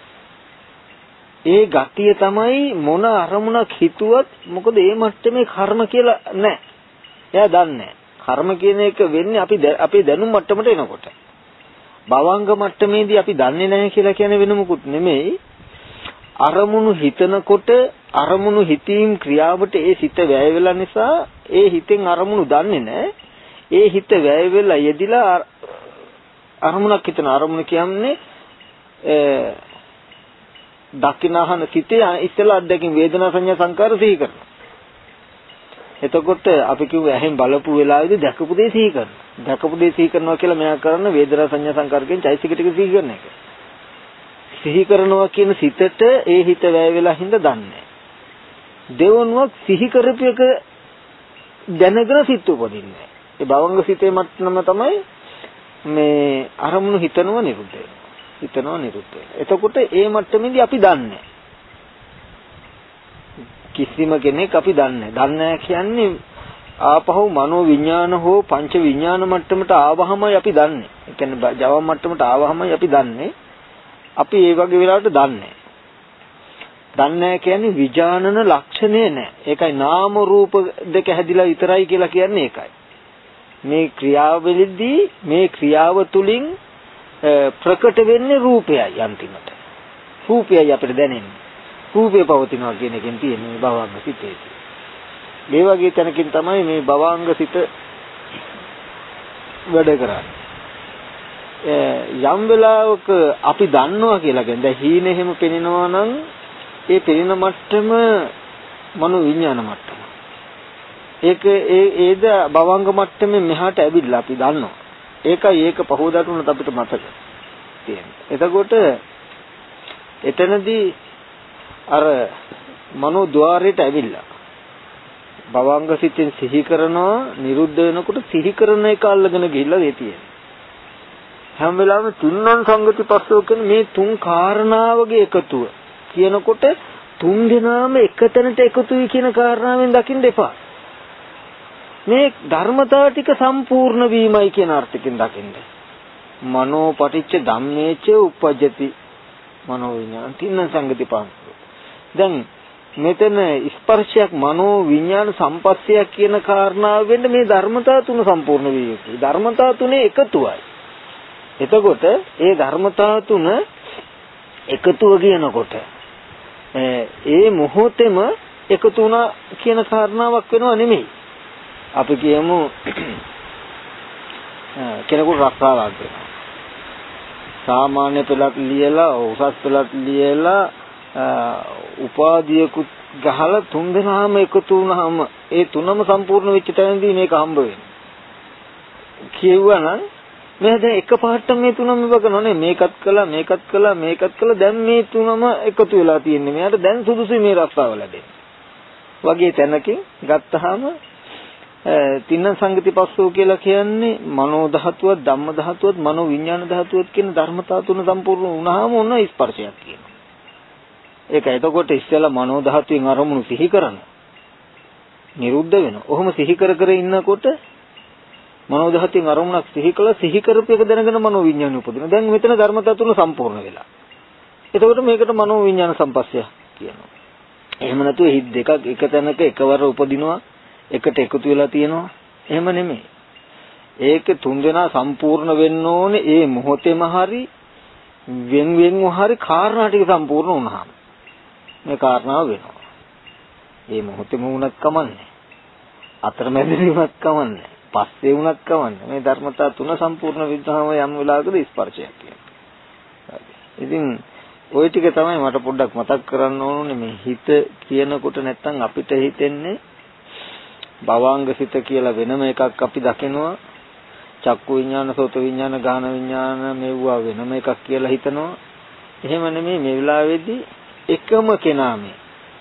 ඒ ගතිය තමයි මොන අරමුණක් හිතුවත් මොකද ඒ මට්ටමේ කර්ම කියලා නැහැ. එයා දන්නේ කර්ම කියන එක වෙන්නේ අපි අපේ දැනුම් මට්ටමට එනකොට. භවංග මට්ටමේදී අපි දන්නේ නැහැ කියලා කියන වෙන මොකුත් නෙමෙයි. අරමුණු හිතනකොට අරමුණු හිතීම් ක්‍රියාවට ඒ සිත වැය වෙලා නිසා ඒ හිතෙන් අරමුණු දන්නේ නැහැ. ඒ හිත වැය වෙලා යෙදිලා අරමුණක් හිතන අරමුණ කියන්නේ දකින්නහන සිතේ ඉස්සලා අද්දකින් වේදනා සංඥා සංකාර සිහි කරනවා. එතකොට අපි කිව්ව ඇහෙන් බලපු වෙලාවේදී දැකපු දේ සිහි කරනවා. දැකපු දේ සිහි කරනවා කියලා මෙයා කරන වේදනා සංඥා සංකාරකෙන් චෛතසික ටික සිහි කරන එක. සිහි කරනවා කියන සිතට ඒ හිත වැය වෙලා හින්ද දන්නේ. දෙවනුවක් සිහි කරපු එක දැනගෙන සිත් උපදින්නේ. ඒ භවංග සිතේ මට්ටම තමයි මේ අරමුණු හිතනවා නිරුද්ධ වෙනවා. හිතනවා නිරුද්ධ වෙනවා. එතකොට ඒ මට්ටමේදී අපි දන්නේ. කිසිම කෙනෙක් අපි දන්නේ. දන්නේ කියන්නේ ආපහු මනෝ විඥාන හෝ පංච විඥාන මට්ටමට ආවහමයි අපි දන්නේ. ඒ කියන්නේ ජව මට්ටමට ආවහමයි අපි දන්නේ. අපි ඒ වගේ වෙලාවට දන්නේ. දන්නේ කියන්නේ විඥානන ලක්ෂණේ නැහැ. ඒකයි නාම රූප දෙක හැදිලා විතරයි කියලා කියන්නේ ඒකයි. මේ ක්‍රියාවලියේදී මේ ක්‍රියාව තුලින් ප්‍රකට වෙන්නේ රූපයයි අන්තිමට. රූපයයි අපිට දැනෙන්නේ. රූපේ පවතිනවා කියන එකෙන් තියෙන මේ භවංග සිතේ. මේ වගේ තැනකින් තමයි මේ භවංග සිත වැඩ කරන්නේ. යම් වෙලාවක අපි දන්නවා කියලා කියන්නේ දැන් හීන එහෙම පෙනෙනවා නම් ඒ පෙනෙන මට්ටම මනෝ විඥාන මට්ටම. ඒක ඒ ඒද භවංග මට්ටමේ මෙහාට ඇවිල්ලා අපි දන්නවා. ඒකයි ඒක පහෝදාට උනත් අපිට මතක තියෙනවා. එතකොට එතනදී අර මනෝ ద్వාරයට ඇවිල්ලා භවංග සිතෙන් සිහි කරනවා නිරුද්ධ වෙනකොට සිහි කරන එක අල්ලගෙන ගිහිල්ලා ඒ තියෙන්නේ. හැම වෙලාවෙම තුන්වන් සංගති පස්සෝ කියන මේ තුන් කාරණාවගේ එකතුව කියනකොට තුන් දෙනාම එකතැනට එකතුයි කියන කාරණාවෙන් දකින්න එපා. මේ ධර්මතාව ටික සම්පූර්ණ වීමයි කියන අර්ථයෙන් දකින්න. මනෝ පටිච්ච ධම්මේච උපජ්ජති මනෝ විඥාන තින්න සංගති පස්සෝ. දැන් මෙතන ස්පර්ශයක් මනෝ විඥාන සම්පස්සයක් කියන කාරණාව වෙන්න මේ ධර්මතාව තුන සම්පූර්ණ විය යුතුයි. ධර්මතාව තුනේ එකතුවයි. එතකොට ඒ ධර්මතාව තුන එකතුව කියනකොට ඒ මොහොතේම එකතු වුණා කියන කාරණාවක් වෙනව නෙමෙයි. අපි කියමු කෙනෙකුට රස්සාවක් කරනවා. සාමාන්‍ය පෙළක් ලියලා උසස් පෙළක් ලියලා උපාධියකුත් ගහලා තුන් දෙනාම එකතු වුණාම ඒ තුනම සම්පූර්ණ වෙච්ච තැනදී මේක හම්බ වෙන්නේ. කියවනම් මේ දැන් එකපාරට මේ තුනම ඉවකනෝනේ මේකත් කළා මේකත් කළා මේකත් කළා දැන් මේ තුනම එකතු වෙලා තියෙන්නේ. මෙයාට දැන් සුදුසුයි මේ රස්සාව ලැබෙන්නේ. වගේ තැනකින් ගත්තාම තින්න සංගති පස්සෝ කියලා කියන්නේ මනෝ ධාතුවත් ධම්ම ධාතුවත් මනෝ විඥාන ධාතුවත් කියන ධර්මතාව තුන සම්පූර්ණ වුණාම ඔන්න ස්පර්ශයක් කියනවා. ඒක එතකොට ඉස්සෙල්ලා මනෝ ධාතුවෙන් අරමුණු සිහි කරනවා. නිරුද්ධ වෙනවා. ඔහොම සිහි කර කර ඉන්නකොට මනෝ ධාතුවෙන් අරමුණක් සිහි කළා සිහි කරපු එක දැනගෙන මනෝ විඥාන උපදිනවා. දැන් මෙතන ධර්මතාව තුන සම්පූර්ණ වෙලා. එතකොට මේකට මනෝ විඥාන සම්පස්සය කියනවා. එහෙම නැතුව හිත් දෙකක් එක තැනක එකවර උපදිනවා එකට එකතු වෙලා තියෙනවා. එහෙම නෙමෙයි. ඒක තුන් දෙනා සම්පූර්ණ වෙන්න ඕනේ ඒ මොහොතේම හරි වෙන් වෙන්ව හරි කාරණා ටික සම්පූර්ණ වුණාම. මේ කාරණාව වෙනවා. ඒ මොහොතේම වුණත් කමන්නේ. අතරමැදදී වුණත් කමන්නේ. පස්සේ වුණත් කමන්නේ. මේ ධර්මතා තුන සම්පූර්ණ විද්‍යාව යම් වෙලාවකදී ස්පර්ශයක් කියනවා. ඉතින් ওই ටික තමයි මට පොඩ්ඩක් මතක් කරන්න ඕනේ මේ හිත කියනකොට නැත්තම් අපිට හිතෙන්නේ භවංග සිත කියලා වෙනම එකක් අපි දකිනවා. චක්කු විඥාන, සෝත විඥාන, ගාහන විඥාන මෙවුවා වෙනම එකක් කියලා හිතනවා. එහෙම නෙමෙයි මේ වෙලාවේදී එකම කෙනා මේ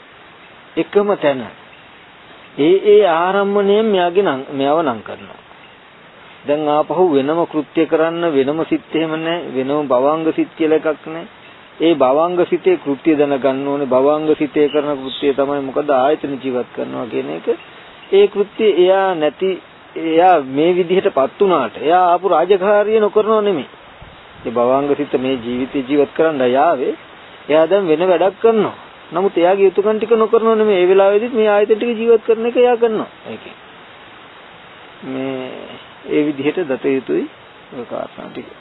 එකම තැන ඒ ඒ ආරම්මණයෙන් මෙයාගේ නම් මෙයව නම් කරනවා. දැන් ආපහු වෙනම කෘත්‍ය කරන්න වෙනම සිත් එහෙම නැහැ. වෙනම භවංග සිත් කියලා එකක් නැහැ. ඒ භවංග සිතේ කෘත්‍ය දැනගන්න ඕනේ. භවංග සිතේ කරන කෘත්‍ය තමයි මොකද ආයතන ජීවත් කරනවා කියන එක. ඒ කෘත්‍ය එයා නැති එයා මේ විදිහටපත් වුණාට එයා ආපු රාජකාරිය නොකරනව නෙමෙයි. ඒ භවංග සිත මේ ජීවිතේ ජීවත් කරන්න යාවේ එයා දැන් වෙන වැඩක් කරනවා. නමුත් එයාගේ යුතුයකම් ටික නොකරනව නෙමෙයි. ඒ වෙලාවෙදිත් මේ ආයතන ටික ජීවත් කරන එක එයා කරනවා. ඒකේ මේ ඒ විදිහට දත යුතුයි ඔය කාරණා ටික.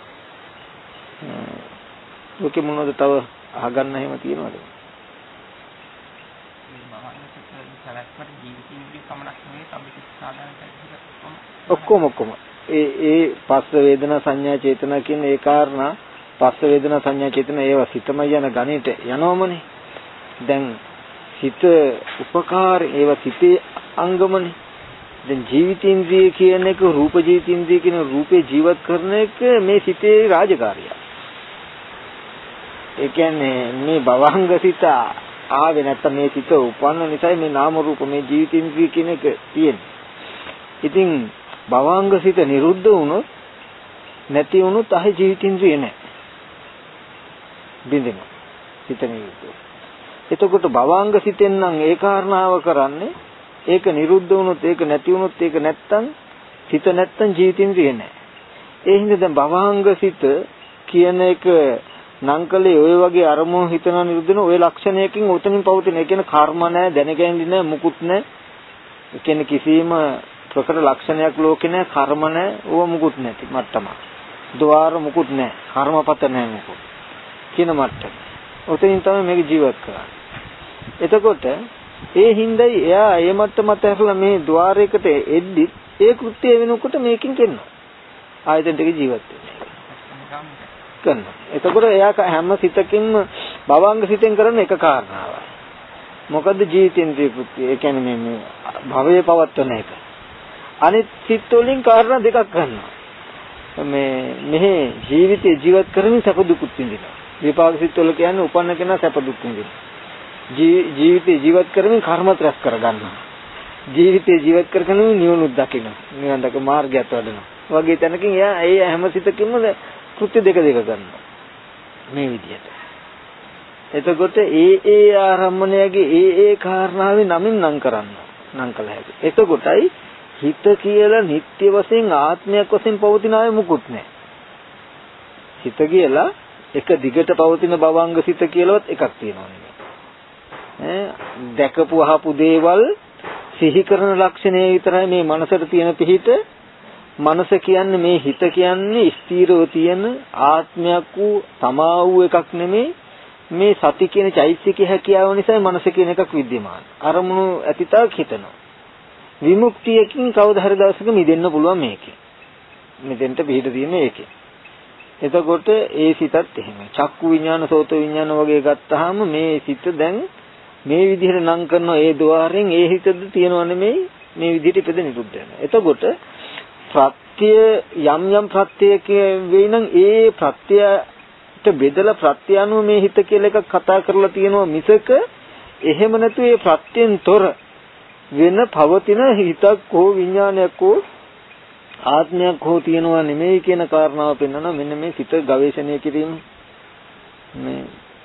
ඔකේ මොනවද තව අහගන්න එහෙම තියෙනවද? ඔක්කොම ඔක්කොම ඒ ඒ පස්ස වේදනා සංඥා චේතනා කියන ඒ කාරණා පස්ස වේදනා සංඥා චේතනා ඒවා සිතමයි යන ගණිත යනවමනේ. දැන් සිත උපකාර ඒවා සිතේ අංගමනේ. දැන් ජීවිතේන්ද්‍රිය කියන එක රූප ජීවිතේන්ද්‍රිය කියන රූපේ ජීවත් කරන එක මේ සිතේ රාජකාරිය. ඒ කියන්නේ මේ භවංග සිත ආවේ නැත්නම් මේ සිත උපන්න නිසා මේ නාම රූප මේ ජීවිතේන්ද්‍රිය කියන එක තියෙන්නේ. ඉතින් භවංග සිත නිරුද්ධ වුණොත් නැති වුණොත් ආයි ජීවිතේන්ද්‍රිය නැහැ. බින්දෙනවා. සිත නිරුද්ධ. එතකොට භවංග සිතෙන් නම් ඒ කාරණාව කරන්නේ ඒක නිරුද්ධ වුණොත් ඒක නැති වුණොත් ඒක නැත්තම් සිත නැත්තම් ජීවිතේන්ද්‍රිය නැහැ. ඒ හින්දා දැන් භවංග සිත කියන එක නංකලේ ඔය වගේ අරමුණු හිතන නිරුද්ධ වෙන ඔය ලක්ෂණයකින් උතනින් පවතින. ඒ කියන්නේ කර්ම නැහැ, දැනගැනිලි නැහැ, මුකුත් නැහැ. ඒ කියන්නේ කිසිම ප්‍රකට ලක්ෂණයක් ලෝකේ නැහැ, කර්ම නැහැ, ඕව මුකුත් නැති මට්ටම. ద్వාර මුකුත් නැහැ, කර්මපත නැහැ මුකුත්. කියන මට්ටම. උතනින් තමයි මේක ජීවත් කරන්නේ. එතකොට ඒ හිඳයි එයා ඒ මට්ටමත් ඇරලා මේ ద్వාරයකට එද්දි ඒ කෘත්‍ය වෙනකොට මේකෙන් කරනවා. ආයතන දෙක ජීවත් වෙනවා. කරනවා. එතකොට එයා හැම සිතකින්ම භවංග සිතෙන් කරන එක කාරණාවයි. මොකද්ද ජීවිතේන්ද්‍රිය කෘත්‍ය? ඒ කියන්නේ මේ මේ භවයේ පවත්වන එක. අනිත් සිත් වලින් කාරණා දෙකක් කරනවා. මේ මෙහි ජීවිතේ ජීවත් කරමින් සැප දුකුත් විඳිනවා. විපාක සිත් වල කියන්නේ උපන්න කෙනා සැප දුක් විඳිනවා. ජීවිතේ ජීවත් කරමින් කර්මත් රැස් කරගන්නවා. ජීවිතේ ජීවත් කරගෙන නිවනුත් දකිනවා. නිවන් දක මාර්ගයත් වඩනවා. වගේ තැනකින් එයා ඒ හැම සිතකින්ම කෘත්‍ය දෙක දෙක කරනවා. මේ විදිහට. එතකොට ඒ ඒ ආරම්මණයගේ ඒ ඒ කාරණාවේ නමින් නම් කරනවා. නම් කළ හැකි. එතකොටයි හිත කියලා නිත්‍ය වශයෙන් ආත්මයක් වශයෙන් පවතින අය මුකුත් නැහැ. හිත කියලා එක දිගට පවතින භවංග සිත කියලාවත් එකක් තියෙනවා නේ. ඈ දැකපු අහපු දේවල් සිහි කරන ලක්ෂණය විතරයි මේ මනසට තියෙන පිහිට. මනස කියන්නේ මේ හිත කියන්නේ ස්ථීරව තියෙන ආත්මයක් වූ තමා වූ එකක් නෙමේ. මේ සති කියන චෛතසික හැකියාව නිසා මනස කියන එකක් විද්‍යමාන. අරමුණු ඇතිතාවක් හිතනවා. විමුක්තියකින් කවදා හරි දවසක මිදෙන්න පුළුවන් මේකේ. මෙතෙන්ට පිහිට තියෙන්නේ ඒකේ. එතකොට ඒ සිතත් එහෙමයි. චක්කු විඥාන, සෝත විඥාන වගේ ගත්තාම මේ සිත දැන් මේ විදිහට නම් කරන ඒ ద్వාරයෙන් ඒ හිතද තියනව නෙමෙයි මේ විදිහට ඉපද නිරුද්ධ වෙනවා. එතකොට ප්‍රත්‍ය යම් යම් ප්‍රත්‍යයක වෙයි නම් ඒ ප්‍රත්‍යයට බෙදලා ප්‍රත්‍ය අනුව මේ හිත කියලා එකක් කතා කරලා තියෙනවා මිසක එහෙම නැතු ඒ ප්‍රත්‍යෙන් තොර වෙන පවතින හිතක් හෝ විඥානයක් හෝ ආත්මයක් හෝ තියනවා නෙමෙයි කියන කාරණාව පෙන්වනවා. මෙන්න මේ සිත ගවේෂණය කිරීම මේ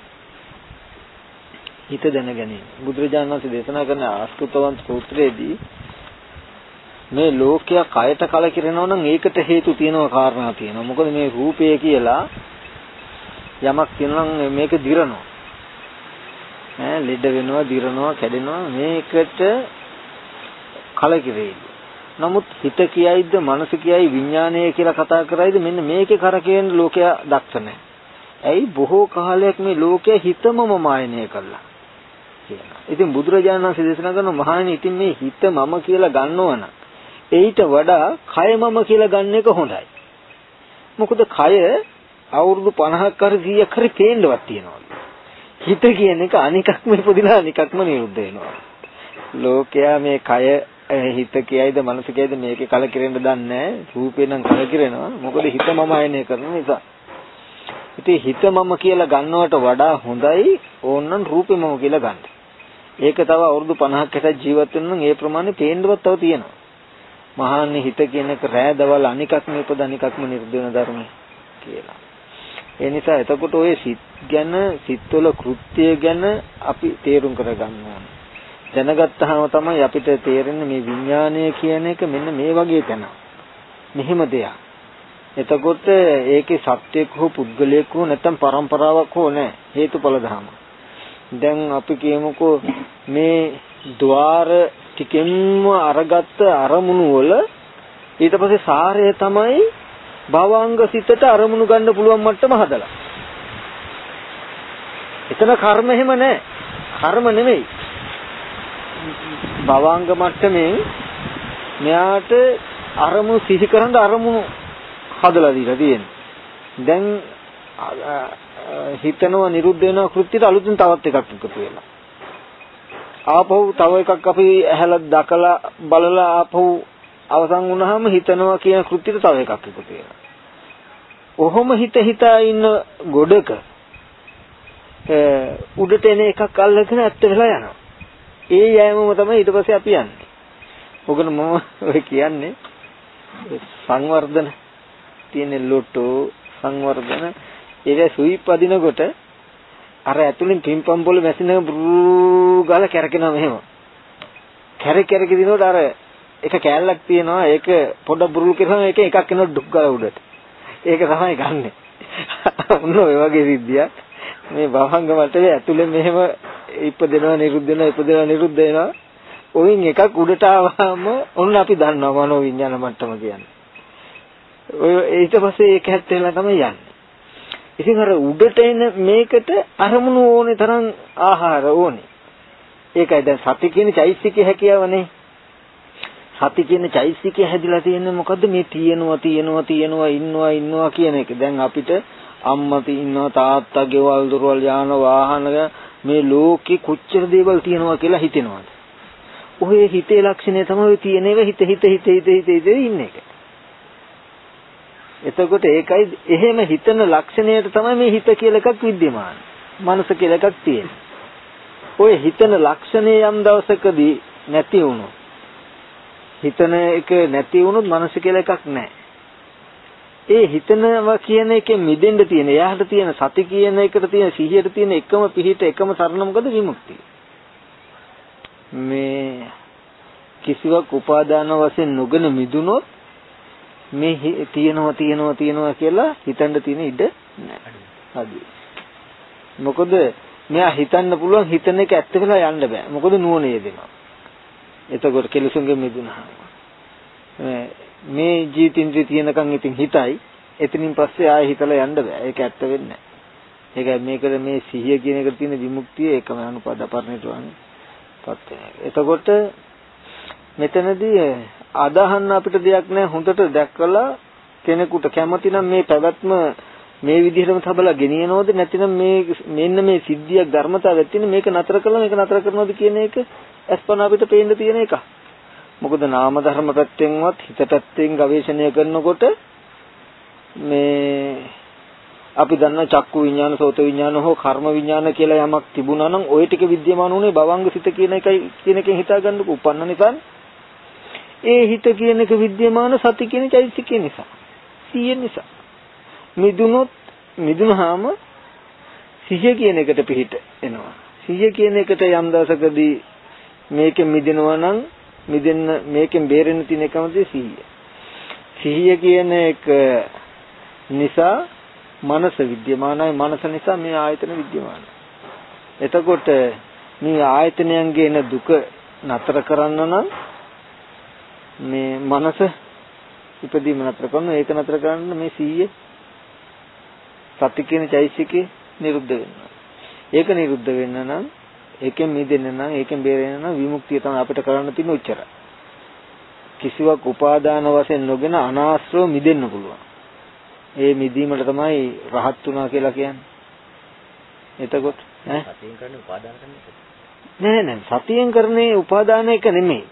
හිත දැන ගැනීම. බුදුරජාණන් වහන්සේ දේශනා කරන ආස්කෘතවන්ත සූත්‍රයේදී මේ ලෝකයා කයට කලකිරෙනවා නම් ඒකට හේතු තියෙනවා කාරණා තියෙනවා. මොකද මේ රූපය කියලා යමක් තියෙනවා නම් මේක දිරනවා. ඈ ලෙඩ වෙනවා, දිරනවා, කැඩෙනවා. මේකට කලකිරෙයි. නමුත් හිත කියයිද, මනස කියයි, විඥානය කියලා කතා කරයිද මෙන්න මේකේ කරකෙන ලෝකයා දක්ෂ නැහැ. ඇයි බොහෝ කාලයක් මේ ලෝකයේ හිතමම මායනය කළා කියලා. ඉතින් බුදුරජාණන් වහන්සේ දේශනා කරන මහණෙනි ඉතින් මේ හිත මම කියලා ගන්නවනම් ඊට වඩා කය මම කියලා ගන්න එක හොඳයි. මොකද කය අවුරුදු පනහක් හරි සීයක් හරි පේන්නවත් තියනවා. හිත කියන එක අනිකක්ම ඉපදිලා අනිකක්ම නිරුද්ධ වෙනවා. ලෝකයා මේ කය හිත කියයිද මනස කියයිද මේකේ කලකිරෙන්න දන්නේ නැහැ. රූපේ නම් කලකිරෙනවා. මොකද හිත මම ආයනය කරන නිසා. ඉතින් හිත මම කියලා ගන්නවට වඩා හොඳයි ඕනනම් රූපේ මම කියලා ගන්න. ඒක තව අවුරුදු පනහක් හිට ජීවත් වෙන්න නම් ඒ ප්‍රමාණය පේන්නවත් තව තියෙනවා. මහාන්නේ හිත කියන එක රෑ දවල් අනිකක්ම ඉපද අනිකක්ම නිරුද්ධ වෙන ධර්මයි කියලා. ඒ නිසා එතකොට ඔය සිත් ගැන සිත්වල කෘත්‍ය ගැන අපි තේරුම් කරගන්න ඕනේ. දැනගත්තාම තමයි අපිට තේරෙන්නේ මේ විඥානය කියන එක මෙන්න මේ වගේ තැන. මෙහෙම දෙයක්. එතකොට ඒකේ සත්‍යයක් හෝ පුද්ගලයෙක් හෝ නැත්නම් પરම්පරාවක් හෝ නැහැ. හේතුඵල ධර්ම. දැන් අපි කියමුකෝ මේ ద్వාර ටිකෙන්ම අරගත්ත අරමුණු වල ඊට පස්සේ සාරය තමයි භවංග සිතට අරමුණු ගන්න පුළුවන් මට්ටම හදලා. එතන කර්ම එහෙම නැහැ. කර්ම නෙමෙයි. භවංග මට්ටමින් මෙයාට අරමුණු සිහි කරන් අරමුණු හදලා දීලා තියෙනවා. දැන් හිතනවා නිරුද්ධ වෙනවා කෘත්‍යයට අලුතින් තවත් එකක් එකතු වෙනවා. ආපහු තව එකක් අපි ඇහැලා දකලා බලලා ආපහු අවසන් වුණාම හිතනවා කියන කෘත්‍යෙට තව එකක් එකතු වෙනවා. ඔහොම හිත හිතා ඉන්න ගොඩක උඩට එන එකක් අල්ලගෙන ඇත්ත වෙලා යනවා. ඒ යෑමම තමයි ඊට පස්සේ අපි යන්නේ. ඔකන මම ඔය කියන්නේ සංවර්ධන තියෙන ලොටෝ සංවර්ධන ඒක සුයිප් අදිනකොට අර ඇතුලින් පිම්පම් බෝල මැෂින් එක බ්‍රූ ගාලා කැරකෙනවා මෙහෙම. කැරක කැරක දිනකොට අර එක කෑල්ලක් තියෙනවා ඒක පොඩක් බුරුල් කරනවා ඒක එකක් එනවා ඩුක් ගාලා උඩට. ඒක තමයි ගන්නෙ. ඔන්න ඔය වගේ සිද්ධියක් මේ භවංග මට්ටමේ ඇතුලේ මෙහෙම ඉපදෙනවා නිරුද්ධ වෙනවා ඉපදෙනවා නිරුද්ධ වෙනවා. ඔයින් එකක් උඩට ආවම ඔන්න අපි දන්නවා මනෝ විඥාන මට්ටම කියන්නේ. ඔය ඊට පස්සේ ඒක හැත් වෙලා තමයි යන්නේ. ඉතින් අර උඩට එන මේකට අරමුණු ඕනේ තරම් ආහාර ඕනේ. ඒකයි දැන් සති කියන චෛසිකේ හැකියාවනේ. සති කියන චෛසිකේ හැදිලා තියෙන්නේ මොකද්ද මේ තියෙනවා තියෙනවා තියෙනවා ඉන්නවා ඉන්නවා කියන එක. දැන් අපිට අම්මා ඉන්නවා තාත්තා ගෙවල් දොරවල් යාන වාහන මේ ලෝකේ කොච්චර දේවල් තියෙනවා කියලා හිතෙනවාද? ඔය හිතේ ලක්ෂණය තමයි තියෙනේව හිත හිත හිත හිත හිත හිත ඉන්න එක. එතකොට ඒකයි එහෙම හිතන ලක්ෂණයට තමයි මේ හිත කියලා එකක් विद्यमान. මනස කියලා එකක් තියෙන්නේ. ඔය හිතන ලක්ෂණය යම් දවසකදී නැති වුණොත් හිතන එක නැති වුණොත් මනස කියලා එකක් නැහැ. ඒ හිතනවා කියන එකෙන් මිදෙන්න තියෙන එයාට තියෙන සති කියන එකට තියෙන සිහියට තියෙන එකම පිහිට එකම සරණ මොකද විමුක්තිය. මේ කිසිවක් උපාදාන වශයෙන් නොගෙන මිදුනොත් මේ තියෙනවා තියෙනවා තියෙනවා කියලා හිතන්න තියෙන ඉඩ නැහැ. හරි. මොකද මෙයා හිතන්න පුළුවන් හිතන එක ඇත්ත වෙලා යන්න බෑ. මොකද නුවණ යෙදෙනවා. එතකොට කෙලසුන්ගෙන් මිදුණා. මේ ජීවිතින්ද්‍රිය තියෙනකන් ඉතින් හිතයි. එතනින් පස්සේ ආයෙ හිතලා යන්න බෑ. ඒක ඇත්ත වෙන්නේ නැහැ. ඒකයි මේකද මේ සිහිය කියන එකට තියෙන විමුක්තිය ඒකම අනුපදපරණයට වන්නේ. පත් වෙනවා. එතකොට මෙතනදී අදහන්න අපිට දෙයක් නැහැ හොඳට දැක්කලා කෙනෙකුට කැමති නම් මේ පැවැත්ම මේ විදිහටම තබලා ගෙනියනවද නැතිනම් මේ මෙන්න මේ සිද්ධියක් ධර්මතාවයක් තියෙන මේක නතර කළා මේක නතර කරනවද කියන එක අස්පන අපිට පේන්න තියෙන එක. මොකද නාම ධර්ම පැත්තෙන්වත් හිත පැත්තෙන් ගවේෂණය කරනකොට මේ අපි දන්න චක්කු විඥාන සෝත විඥාන හෝ කර්ම විඥාන කියලා යමක් තිබුණා නම් ওই ටික විද්‍යමාන උනේ භවංග සිත කියන එකයි කියන එකෙන් හිතා ගන්නකො උපන්න නිසා ඒ හිත කියන එක විද්‍යමාන සති කියන චෛතසිකය නිසා සිහිය නිසා මිදුනොත් මිදුනහම සිහිය කියන එකට පිහිට එනවා. සිහිය කියන එකට යම් දවසකදී මේකෙන් මිදෙනවා නම් මිදෙන්න මේකෙන් බේරෙන්න තියෙන එකම දේ සිහිය. සිහිය කියන එක නිසා මනස විද්‍යමානයි මනස නිසා මේ ආයතන විද්‍යමානයි. එතකොට මේ ආයතනයන්ගේ එන දුක නතර කරන්න නම් මේ මනස ඉදීම නතර කරන ඒක නතර කරන්න මේ සිහිය සති කියන චෛසිකේ නිරුද්ධ වෙනවා. ඒක නිරුද්ධ වෙන්න නම් ඒකෙන් මිදෙන්න නම් ඒකෙන් බේරෙන්න නම් විමුක්තිය තමයි අපිට කරන්න තියෙන උච්චරය. කිසිවක් උපාදාන වශයෙන් නොගෙන අනාශ්‍රව මිදෙන්න පුළුවන්. ඒ මිදීමට තමයි රහත් වුණා කියලා කියන්නේ. එතකොට ඈ සතියෙන් කරන්නේ උපාදාන කරන එක. නෑ නෑ සතියෙන් කරන්නේ උපාදාන එක නෙමෙයි.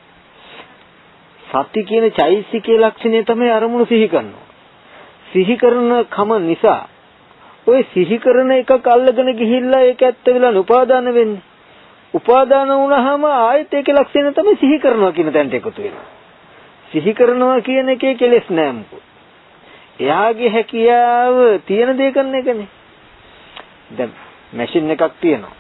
සති කියන චෛසිකේ ලක්ෂණය තමයි අරමුණු සිහි කරනවා. සිහි කරන කම නිසා ඔය සිහි කරන එකක් අල්ලගෙන ගිහිල්ලා ඒක ඇත්ත වෙලා උපාදාන වෙන්නේ. උපාදාන වුණාම ආයෙත් ඒකේ ලක්ෂණය තමයි සිහි කරනවා කියන තැනට එකතු වෙනවා. සිහි කරනවා කියන එකේ කෙලෙස් නෑ මොකද. එයාගේ හැකියාව තියෙන දේ කරන එකනේ. දැන් මැෂින් එකක් තියෙනවා.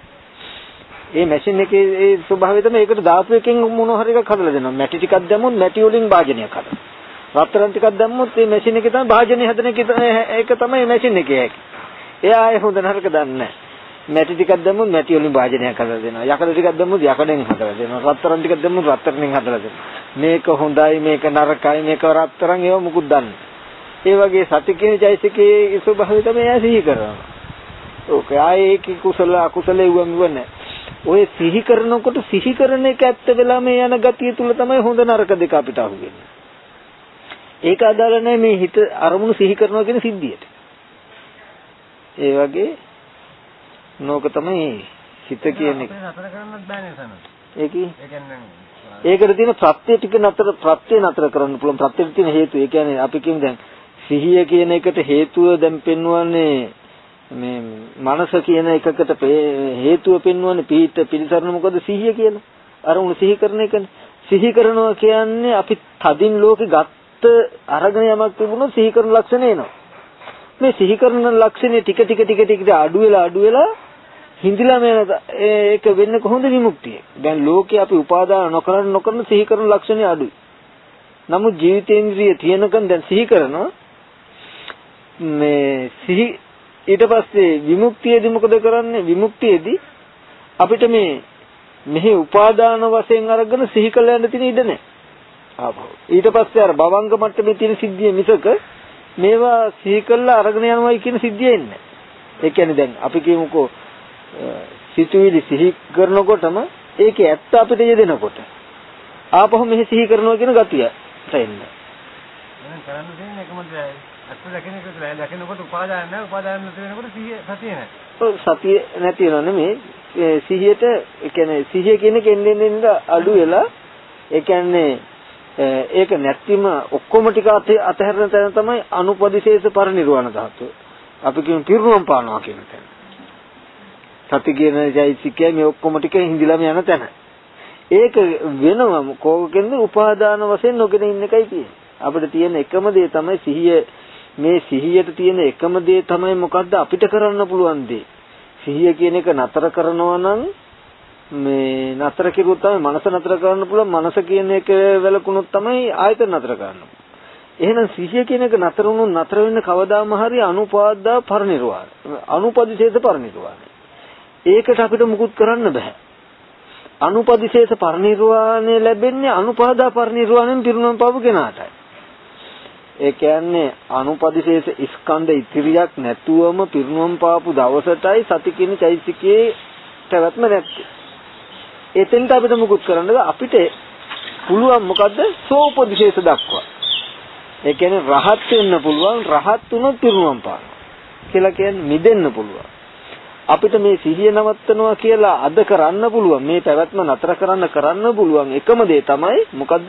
ඒ මැෂින් එකේ ඒ ස්වභාවය තමයි ඒකට ධාතු එකෙන් මොන හරි එකක් හදලා දෙනවා. මැටි ටිකක් දැම්මොත් මැටි වලින් භාජනයක් හදනවා. රත්තරන් ටිකක් දැම්මොත් මේ මැෂින් එකේ තමයි භාජනය හදන එක ඒක තමයි මැෂින් එකේ හැටි. එයා ඒ හොඳ නරක දන්නේ නැහැ. මැටි ටිකක් දැම්මොත් මැටි වලින් භාජනයක් හදලා දෙනවා. යකඩ ටිකක් දැම්මොත් යකඩෙන් හදලා දෙනවා. රත්තරන් ටිකක් දැම්මොත් රත්තරන්ෙන් හදලා දෙනවා. මේක හොඳයි මේක නරකයි මේක රත්තරන් ඒව මුකුත් දන්නේ. ඒ වගේ සති කියන චෛතසිකයේ ස්වභාවය තමයි එයා සිහි කරනවා. ඕක ආයේ කුසල අකුසල එවුවම ඔය සිහි කරනකොට සිහි කරන එක ඇත්ත වෙලා මේ යන ගතිය තුල තමයි හොඳ නරක දෙක අපිට අහුවෙන්නේ. ඒක අදාළ නැහැ මේ හිත අරමුණු සිහි කරනවා කියන සිද්ධියට. ඒ වගේ නෝක තමයි සිත කියන එක නතර කරන්නත් බෑනේ සන. ඒකයි. ඒ කියන්නේ ඒකට තියෙන ප්‍රත්‍ය ටික නතර ප්‍රත්‍ය නතර කරන්න පුළුවන්. ප්‍රත්‍යෙට තියෙන හේතු. ඒ කියන්නේ අපි කියමු දැන් සිහිය කියන එකට හේතුව දැන් පෙන්වන්නේ මේ මනස කියන එකකට හේතුව පෙන්වන්නේ පිහිට පිළිසරණ මොකද සිහිය කියලා. අර උණු සිහි කරන එකනේ. සිහි කරනවා කියන්නේ අපි තදින් ලෝකෙ ගත්ත අරගෙන යමක් තිබුණොත් සිහි කරන ලක්ෂණ එනවා. මේ සිහි කරන ලක්ෂණේ ටික ටික ටික ටික අඩු වෙලා අඩු වෙලා හිඳිලා මේන ඒක වෙන්නේ කොහොමද විමුක්තිය? දැන් ලෝකේ අපි උපාදාන නොකරන නොකරන සිහි කරන ලක්ෂණේ අඩුයි. නමුත් ජීවිතේන්ද්‍රිය තියෙනකන් දැන් සිහි කරනවා මේ සිහි ඊට පස්සේ විමුක්තියේදී මොකද කරන්නේ? විමුක්තියේදී අපිට මේ මෙහි උපාදාන වශයෙන් අරගෙන සිහි කළ යන්න තියෙන ඉඩ නැහැ. ආපහු ඊට පස්සේ අර භවංග මට්ටමේ තියෙන සිද්ධිය මිසක මේවා සිහි කළා අරගෙන යනවායි කියන සිද්ධිය එන්නේ නැහැ. ඒ කියන්නේ දැන් අපි කියමුකෝ සිතුවිලි සිහි කරනකොටම ඒකේ ඇත්ත අපිට යෙදෙනකොට ආපහු මෙහි සිහි කරනවා කියන ගතිය තෙන්නේ. එහෙනම් කරන්න දෙන්නේ එකම දෙයයි. අත්ත දකින්න කියලා දකින්නකොට උපාදාන නැහැ. උපාදාන නැති වෙනකොට සිහිය සතිය නැහැ. ඔව් සතිය නැති වෙනව නෙමෙයි. සිහියට ඒ කියන්නේ සිහිය කියන කෙන්නේ නෙන්න අඩු වෙලා ඒ කියන්නේ ඒක නැතිම ඔක්කොම ටික අතහැරන තැන තමයි අනුපදිශේෂ පරිනිර්වාණ ධාතුව. අපි කියමු පිරුණම් පානවා කියන තැන. සති කියන ජෛසිකය මේ ඔක්කොම ටික හිඳිලාම යන තැන. ඒක වෙනවම කෝකෙන්ද උපාදාන වශයෙන් නොගෙන ඉන්න එකයි කියන්නේ. අපිට තියෙන එකම දේ තමයි සිහිය. මේ සිහියට තියෙන එකම දේ තමයි මොකද්ද අපිට කරන්න පුළුවන් දේ. සිහිය කියන එක නතර කරනවා නම් මේ නතර කිරුවොත් තමයි මනස නතර කරන්න පුළුවන්. මනස කියන එක වැළකුණොත් තමයි ආයතන නතර කරන්න. එහෙනම් සිහිය කියන එක නතර වුණොත් නතර වෙන්න කවදාම හරි අනුපාදා පරිනිර්වාණ. අනුපදිශේෂ පරිනිර්වාණ. ඒකට අපිට මුකුත් කරන්න බෑ. අනුපදිශේෂ පරිනිර්වාණය ලැබෙන්නේ අනුපාදා පරිනිර්වාණයෙන් පිරුණම් පාපු කෙනාටයි. ඒ කියන්නේ අනුපදිශේෂ ස්කන්ධ ඉතිරියක් නැතුවම පිරුණම් පාපු දවසටයි සති කියන චෛසිකයේ පැවැත්ම නැත්තේ. එතෙන්ට අපිට මුකුත් කරන්න බෑ. අපිට පුළුවන් මොකද්ද? සෝපදිශේෂ දක්වා. ඒ කියන්නේ රහත් වෙන්න පුළුවන්. රහත් වුණොත් පිරුණම් පානවා කියලා කියන්නේ මිදෙන්න පුළුවන්. අපිට මේ සිහිය නවත්තනවා කියලා අද කරන්න පුළුවන්. මේ පැවැත්ම නතර කරන්න කරන්න පුළුවන් එකම දේ තමයි මොකද්ද?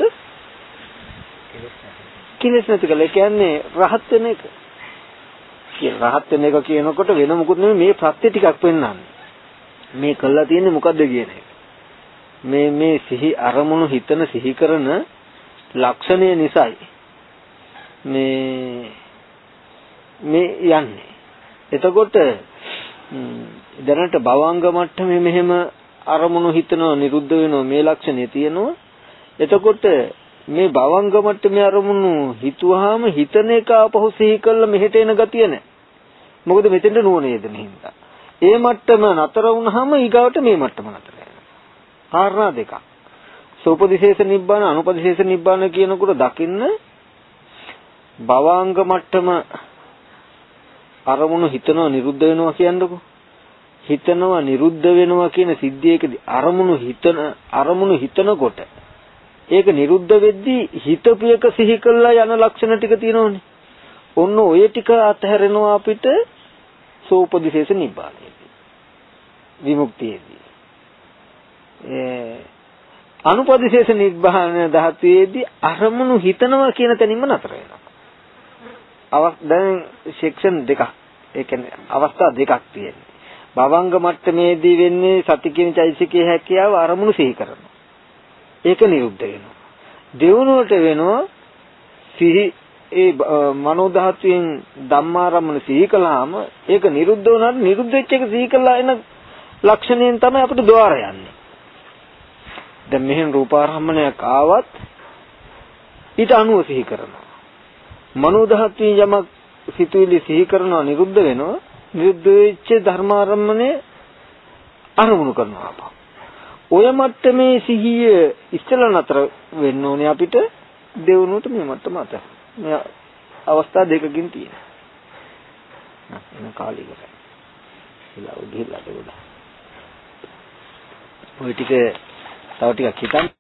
කිලස් නැති කල. ඒ කියන්නේ රහත් වෙන එක. කියන රහත් වෙන එක කියනකොට වෙන මොකුත් නෙමෙයි මේ ප්‍රත්‍ය ටිකක් පෙන්වන්නේ. මේ කළා තියෙන්නේ මොකද්ද කියන එක. මේ මේ සිහි අරමුණු හිතන සිහි කරන ලක්ෂණය නිසායි මේ මේ යන්නේ. එතකොට දැනට භවංග මට්ටමේ මෙහෙම අරමුණු හිතනවා නිරුද්ධ වෙනවා මේ ලක්ෂණය තියෙනවා. එතකොට මේ භවංග මට්ටමේ අරමුණු හිතුවාම හිතන එක ආපහු සිහි කළා මෙහෙට එන ගතිය නැහැ. මොකද මෙතෙන්ට නුවණ යෙදෙන හින්දා. ඒ මට්ටම නතර වුණාම ඊගාවට මේ මට්ටම නතර වෙනවා. කාරණා දෙකක්. සෝපදිශේෂ නිබ්බාන අනුපදිශේෂ නිබ්බාන කියනකොට දකින්න භවංග මට්ටම අරමුණු හිතනවා නිරුද්ධ වෙනවා කියන්නකො. හිතනවා නිරුද්ධ වෙනවා කියන සිද්ධියකදී අරමුණු හිතන අරමුණු හිතනකොට ඒක නිරුද්ධ වෙද්දී හිතපු එක සිහි කළා යන ලක්ෂණ ටික තියෙනවනේ. ඔන්න ඔය ටික අතහැරෙනවා අපිට සෝපදිශේෂ නිබ්බානයේදී. විමුක්තියේදී. ඒ අනුපදිශේෂ නිබ්බාන ධාතුවේදී අරමුණු හිතනවා කියන තැනින්ම නතර වෙනවා. අවස් දැන් සෙක්ෂන් දෙකක්. ඒ කියන්නේ අවස්ථා දෙකක් තියෙනවා. භවංග මට්ටමේදී වෙන්නේ සති කියන චෛසිකයේ හැකියාව අරමුණු සිහි කරනවා. ඒක නිරුද්ධ වෙනවා. දෙවනුවට වෙනවා සිහි ඒ මනෝ ධාතුවෙන් ධම්මාරම්මන සිහි කළාම ඒක නිරුද්ධ වුණාට නිරුද්ධ වෙච්ච එක සිහි කළා එන ලක්ෂණයෙන් තමයි අපිට ద్వාර යන්නේ. දැන් මෙහෙන් රූපාරම්මණයක් ආවත් ඊට අනුව සිහි කරනවා. මනෝ ධාතුවේ යමක් සිතුවිලි සිහි කරනවා නිරුද්ධ වෙනවා. නිරුද්ධ වෙච්ච ධර්මාරම්මනේ අරමුණු කරනවා. ඔය මට්ටමේ සිහිය ඉස්සෙල්ලා නතර වෙන්න ඕනේ අපිට දෙවනුවට මේ මට්ටම අත. මේ අවස්ථා දෙකකින් තියෙනවා. එන කාලේ ඉවරයි. ඉලා උගිලා දෙන්න. ඔය ටික තව ටිකක් හිතන්න.